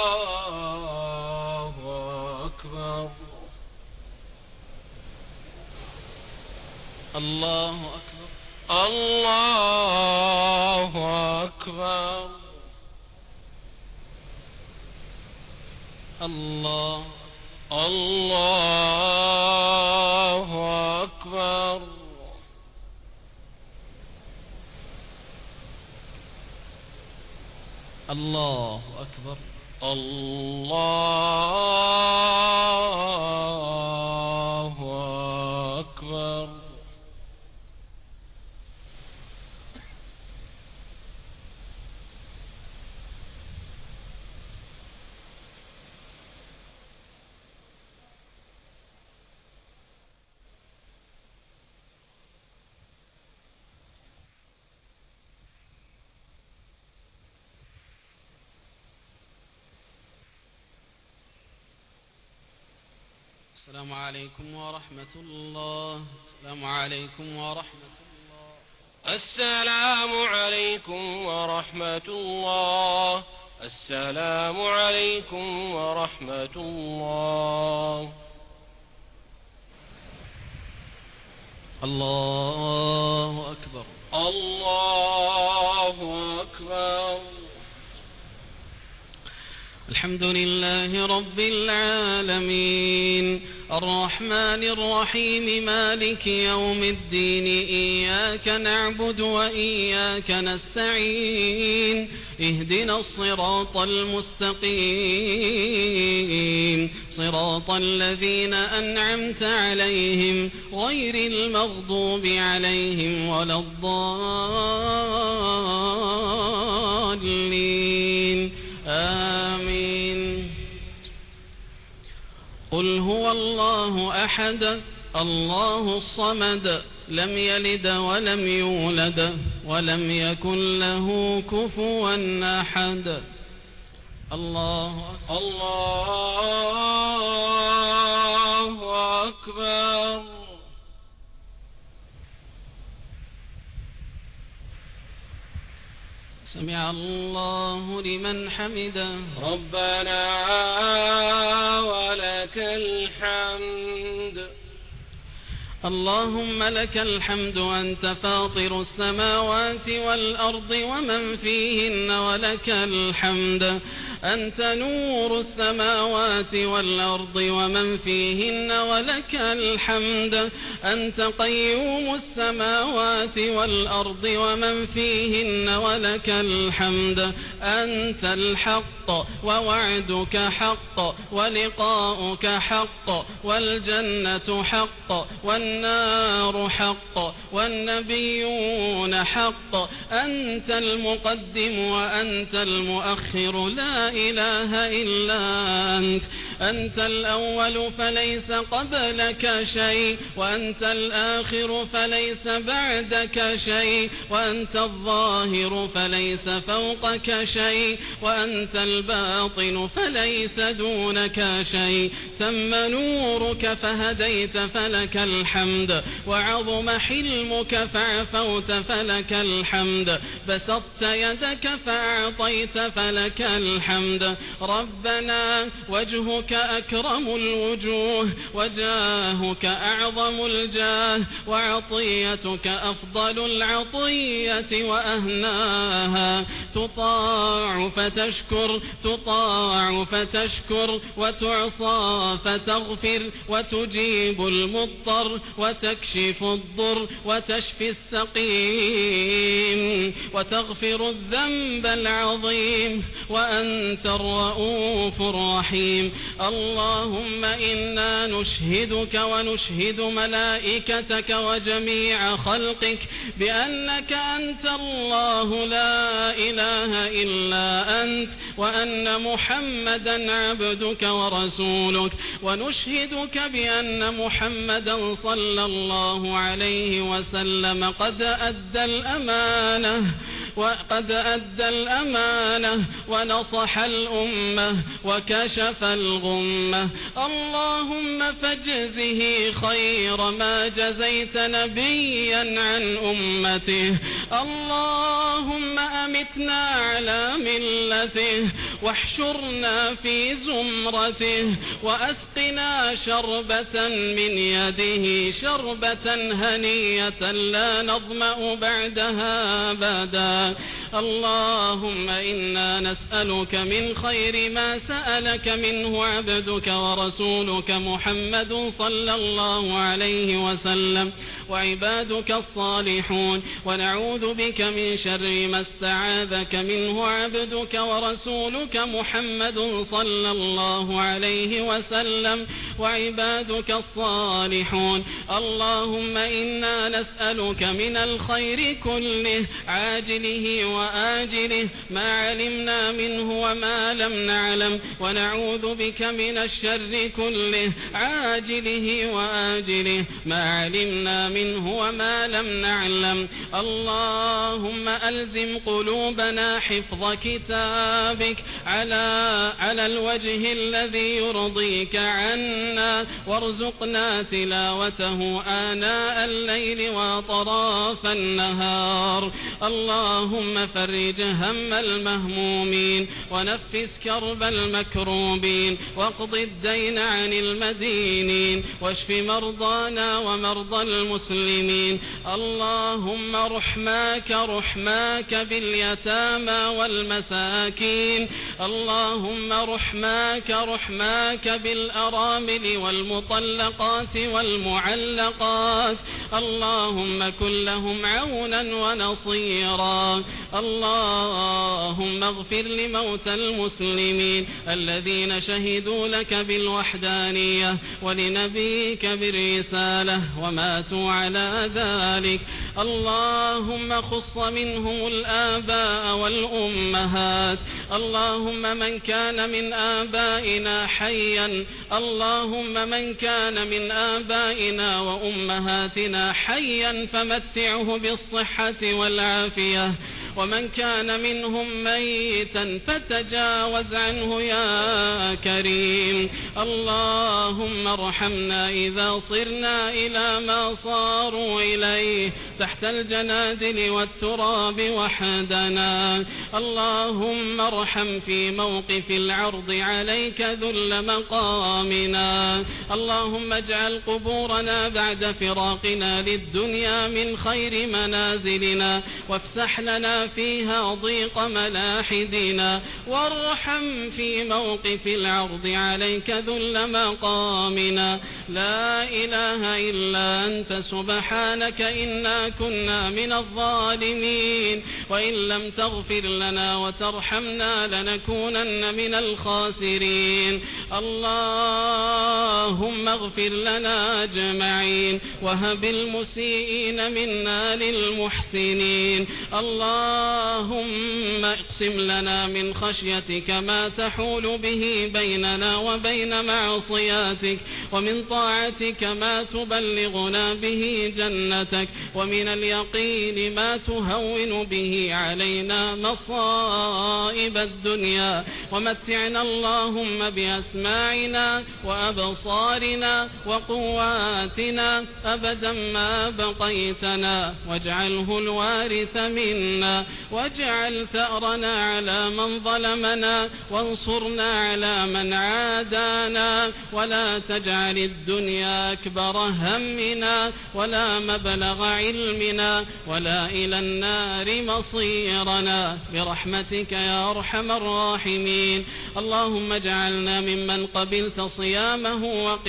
الله أكبر. الله أكبر. الله الله أكبر. الله أكبر. الله أكبر. السلام عليكم ورحمة الله. السلام عليكم ورحمة الله. السلام عليكم ورحمة الله. السلام عليكم ورحمة الله. الله أكبر. الله أكبر. الحمد لله رب العالمين الرحمن الرحيم مالك يوم الدين إياك نعبد وإياك نستعين اهدنا الصراط المستقيم صراط الذين أنعمت عليهم غير المغضوب عليهم ولا الضالين آمين. قل هو الله أحد الله الصمد لم يلد ولم يولد ولم يكن له كفوا أحد. الله أكبر. الله أكبر. سمع الله لمن حمده. ربنا ولك الحمد. اللهم لك الحمد أنت فاطر السماوات والأرض ومن فيهن ولك الحمد أنت نور السماوات والأرض ومن فيهن ولك الحمد أنت قيوم السماوات والأرض ومن فيهن ولك الحمد أنت الحق ووعدك حق ولقاؤك حق والجنة حق والنار حق والنبيون حق أنت المقدم وأنت المؤخر لا إله إلا أنت أنت الأول فليس قبلك شيء وأنت الآخر فليس بعدك شيء وأنت الظاهر فليس فوقك شيء وأنت الباطن فليس دونك شيء تم نورك فهديت فلك الحمد وعظم حلمك فعفوت فلك الحمد بسطت يدك فأعطيت فلك الحمد ربنا وجهك أكرم الوجوه وجاهك أعظم الجاه وعطيتك أفضل العطية وأهناها تطاع فتشكر تطاع فتشكر وتعصى فتغفر وتجيب المضطر وتكشف الضر وتشفي السقيم وتغفر الذنب العظيم وأنت الرؤوف الرحيم اللهم إنا نشهدك ونشهد ملائكتك وجميع خلقك بأنك أنت الله لا إله إلا أنت وأن محمدا عبدك ورسولك ونشهدك بأن محمدا صلى الله عليه وسلم قد أدى الأمانة وقد أدى الأمانة ونصح الأمة وكشف الغمة اللهم فاجزه خير ما جزيت نبيا عن أمته اللهم أمتنا على ملته واحشرنا في زمرته وأسقنا شربة من يده شربة هنية لا نظمأ بعدها أبدا اللهم إنا نسألك من خير ما سألك منه عبدك ورسولك محمد صلى الله عليه وسلم وعبادك الصالحون ونعوذ بك من شر ما استعاذك منه عبدك ورسولك محمد صلى الله عليه وسلم وعبادك الصالحون اللهم إنا نسألك من الخير كله عاجله وآجله ما علمنا منه وما لم نعلم ونعوذ بك من الشر كله عاجله وآجله ما علمنا منه وما لم نعلم اللهم ألزم قلوبنا حفظ كتابك على على الوجه الذي يرضيك عنا وارزقنا تلاوته آناء الليل وأطراف النهار اللهم وفرج هم المهمومين ونفس كرب المكروبين واقض الدين عن المدينين واشف مرضانا ومرضى المسلمين. اللهم رحماك رحماك باليتامى والمساكين. اللهم رحماك رحماك بالأرامل والمطلقات والمعلقات. اللهم كن لهم عونا ونصيرا. اللهم اغفر لموتى المسلمين الذين شهدوا لك بالوحدانية ولنبيك بالرسالة وماتوا على ذلك. اللهم خص منهم الآباء والأمهات. اللهم من كان من آبائنا حيا اللهم من كان من آبائنا وأمهاتنا حيا فمتعه بالصحة والعافية ومن كان منهم ميتا فتجاوز عنه يا كريم. اللهم ارحمنا إذا صرنا إلى ما صاروا إليه تحت الجنادل والتراب وحدنا. اللهم ارحم في موقف العرض عليك ذل مقامنا. اللهم اجعل قبورنا بعد فراقنا للدنيا من خير منازلنا وافسح لنا فيها ضيق ملاحدنا وارحم في موقف العرض عليك ذل مقامنا. لا إله إلا أنت سبحانك إنا كنا من الظالمين وإن لم تغفر لنا وترحمنا لنكونن من الخاسرين. اللهم اغفر لنا أجمعين وهب المسيئين منا للمحسنين. اللهم اقسم لنا من خشيتك ما تحول به بيننا وبين معصياتك ومن طاعتك ما تبلغنا به جنتك ومن اليقين ما تهون به علينا مصائب الدنيا ومتعنا اللهم بأسماعنا وأبصارنا وقواتنا أبدا ما بقيتنا واجعله الوارث منا واجعل ثأرنا على من ظلمنا وانصرنا على من عادانا ولا تجعل الدنيا أكبر همنا ولا مبلغ علمنا ولا إلى النار مصيرنا برحمتك يا أرحم الراحمين. اللهم اجعلنا ممن قبلت صيامه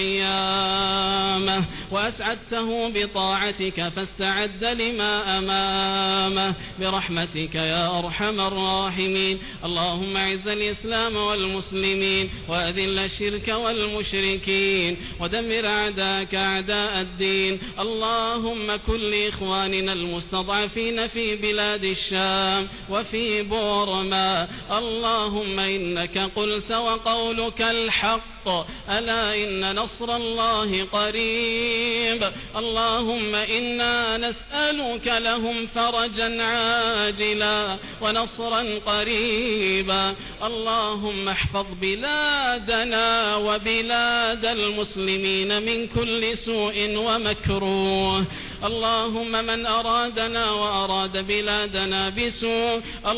وقيامه وأسعدته بطاعتك فاستعد لما أمامه برحمتك يا أرحم الراحمين. اللهم اعز الإسلام والمسلمين وأذل الشرك والمشركين ودمر أعداءك أعداء الدين. اللهم كن لإخواننا المستضعفين في بلاد الشام وفي بورما. اللهم إنك قلت وقولك الحق ألا إن نصر الله قريب. اللهم إنا نسألك لهم فرجا عاجلا ونصرا قريبا. اللهم احفظ بلادنا وبلاد المسلمين من كل سوء ومكروه. اللهم من أرادنا وأراد بلادنا بسوء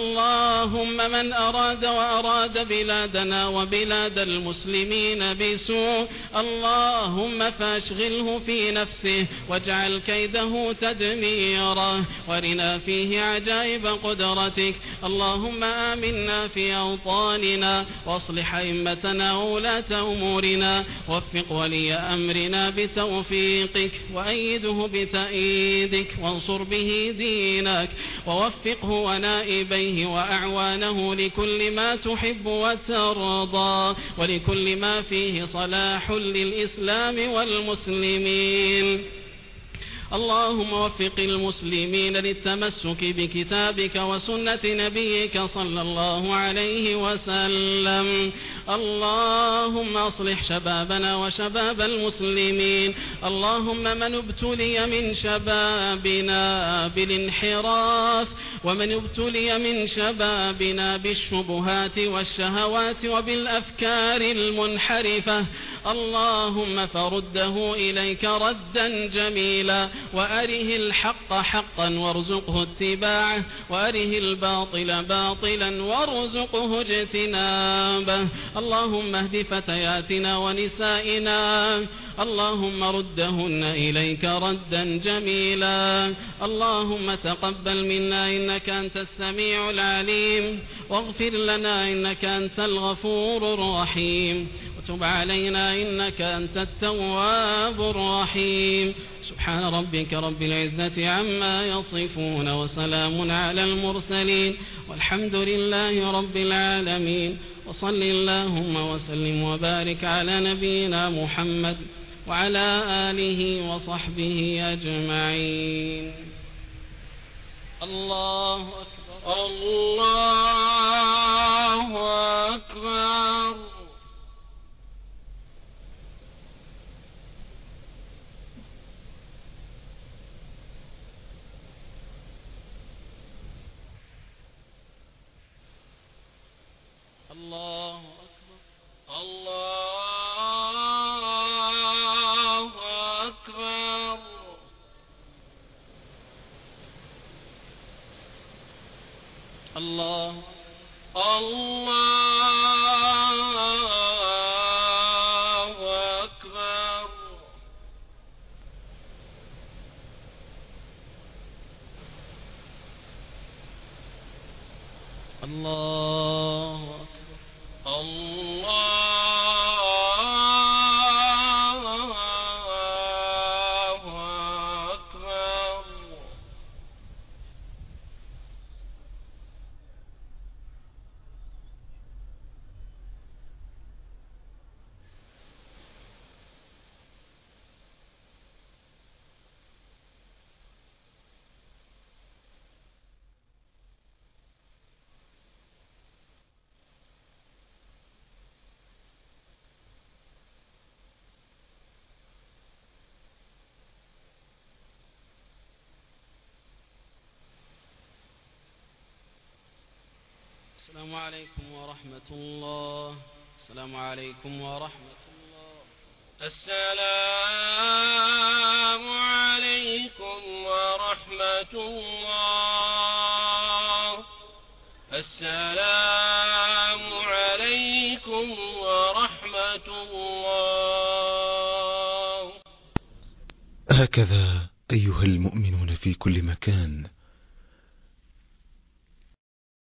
اللهم من أراد وأراد بلادنا وبلاد المسلمين بسوء اللهم فاشغله في نفسه واجعل كيده تدميره وارنا فيه عجائب قدرتك. اللهم آمنا في أوطاننا واصلح أئمتنا وولاة أمورنا وفق ولي أمرنا بتوفيقك وأيده بتأييدك وانصر به دينك ووفقه ونائبيه وأعوانه لكل ما تحب وترضى ولكل ما فيه صلاح للإسلام والمسلمين. اللهم وفق المسلمين للتمسك بكتابك وسنة نبيك صلى الله عليه وسلم. اللهم أصلح شبابنا وشباب المسلمين. اللهم من ابتلي من شبابنا بالانحراف ومن ابتلي من شبابنا بالشبهات والشهوات وبالأفكار المنحرفة اللهم فرده إليك ردا جميلا وأره الحق حقا وارزقه اتباعه وأره الباطل باطلا وارزقه اجتنابه. اللهم اهد فتياتنا ونسائنا، اللهم ردهن إليك ردا جميلا. اللهم تقبل منا إنك أنت السميع العليم، واغفر لنا إنك أنت الغفور الرحيم، وتب علينا إنك أنت التواب الرحيم. سبحان ربك رب العزة عما يصفون، وسلام على المرسلين، والحمد لله رب العالمين. وصل اللهم وسلم وبارك على نبينا محمد وعلى آله وصحبه أجمعين. الله أكبر الله أكبر. الله أكبر الله أكبر. الله الله أكبر. الله أكبر. الله أكبر. السلام عليكم ورحمة الله. السلام عليكم ورحمة الله. السلام عليكم ورحمة الله. السلام عليكم ورحمة الله. هكذا أيها المؤمنون في كل مكان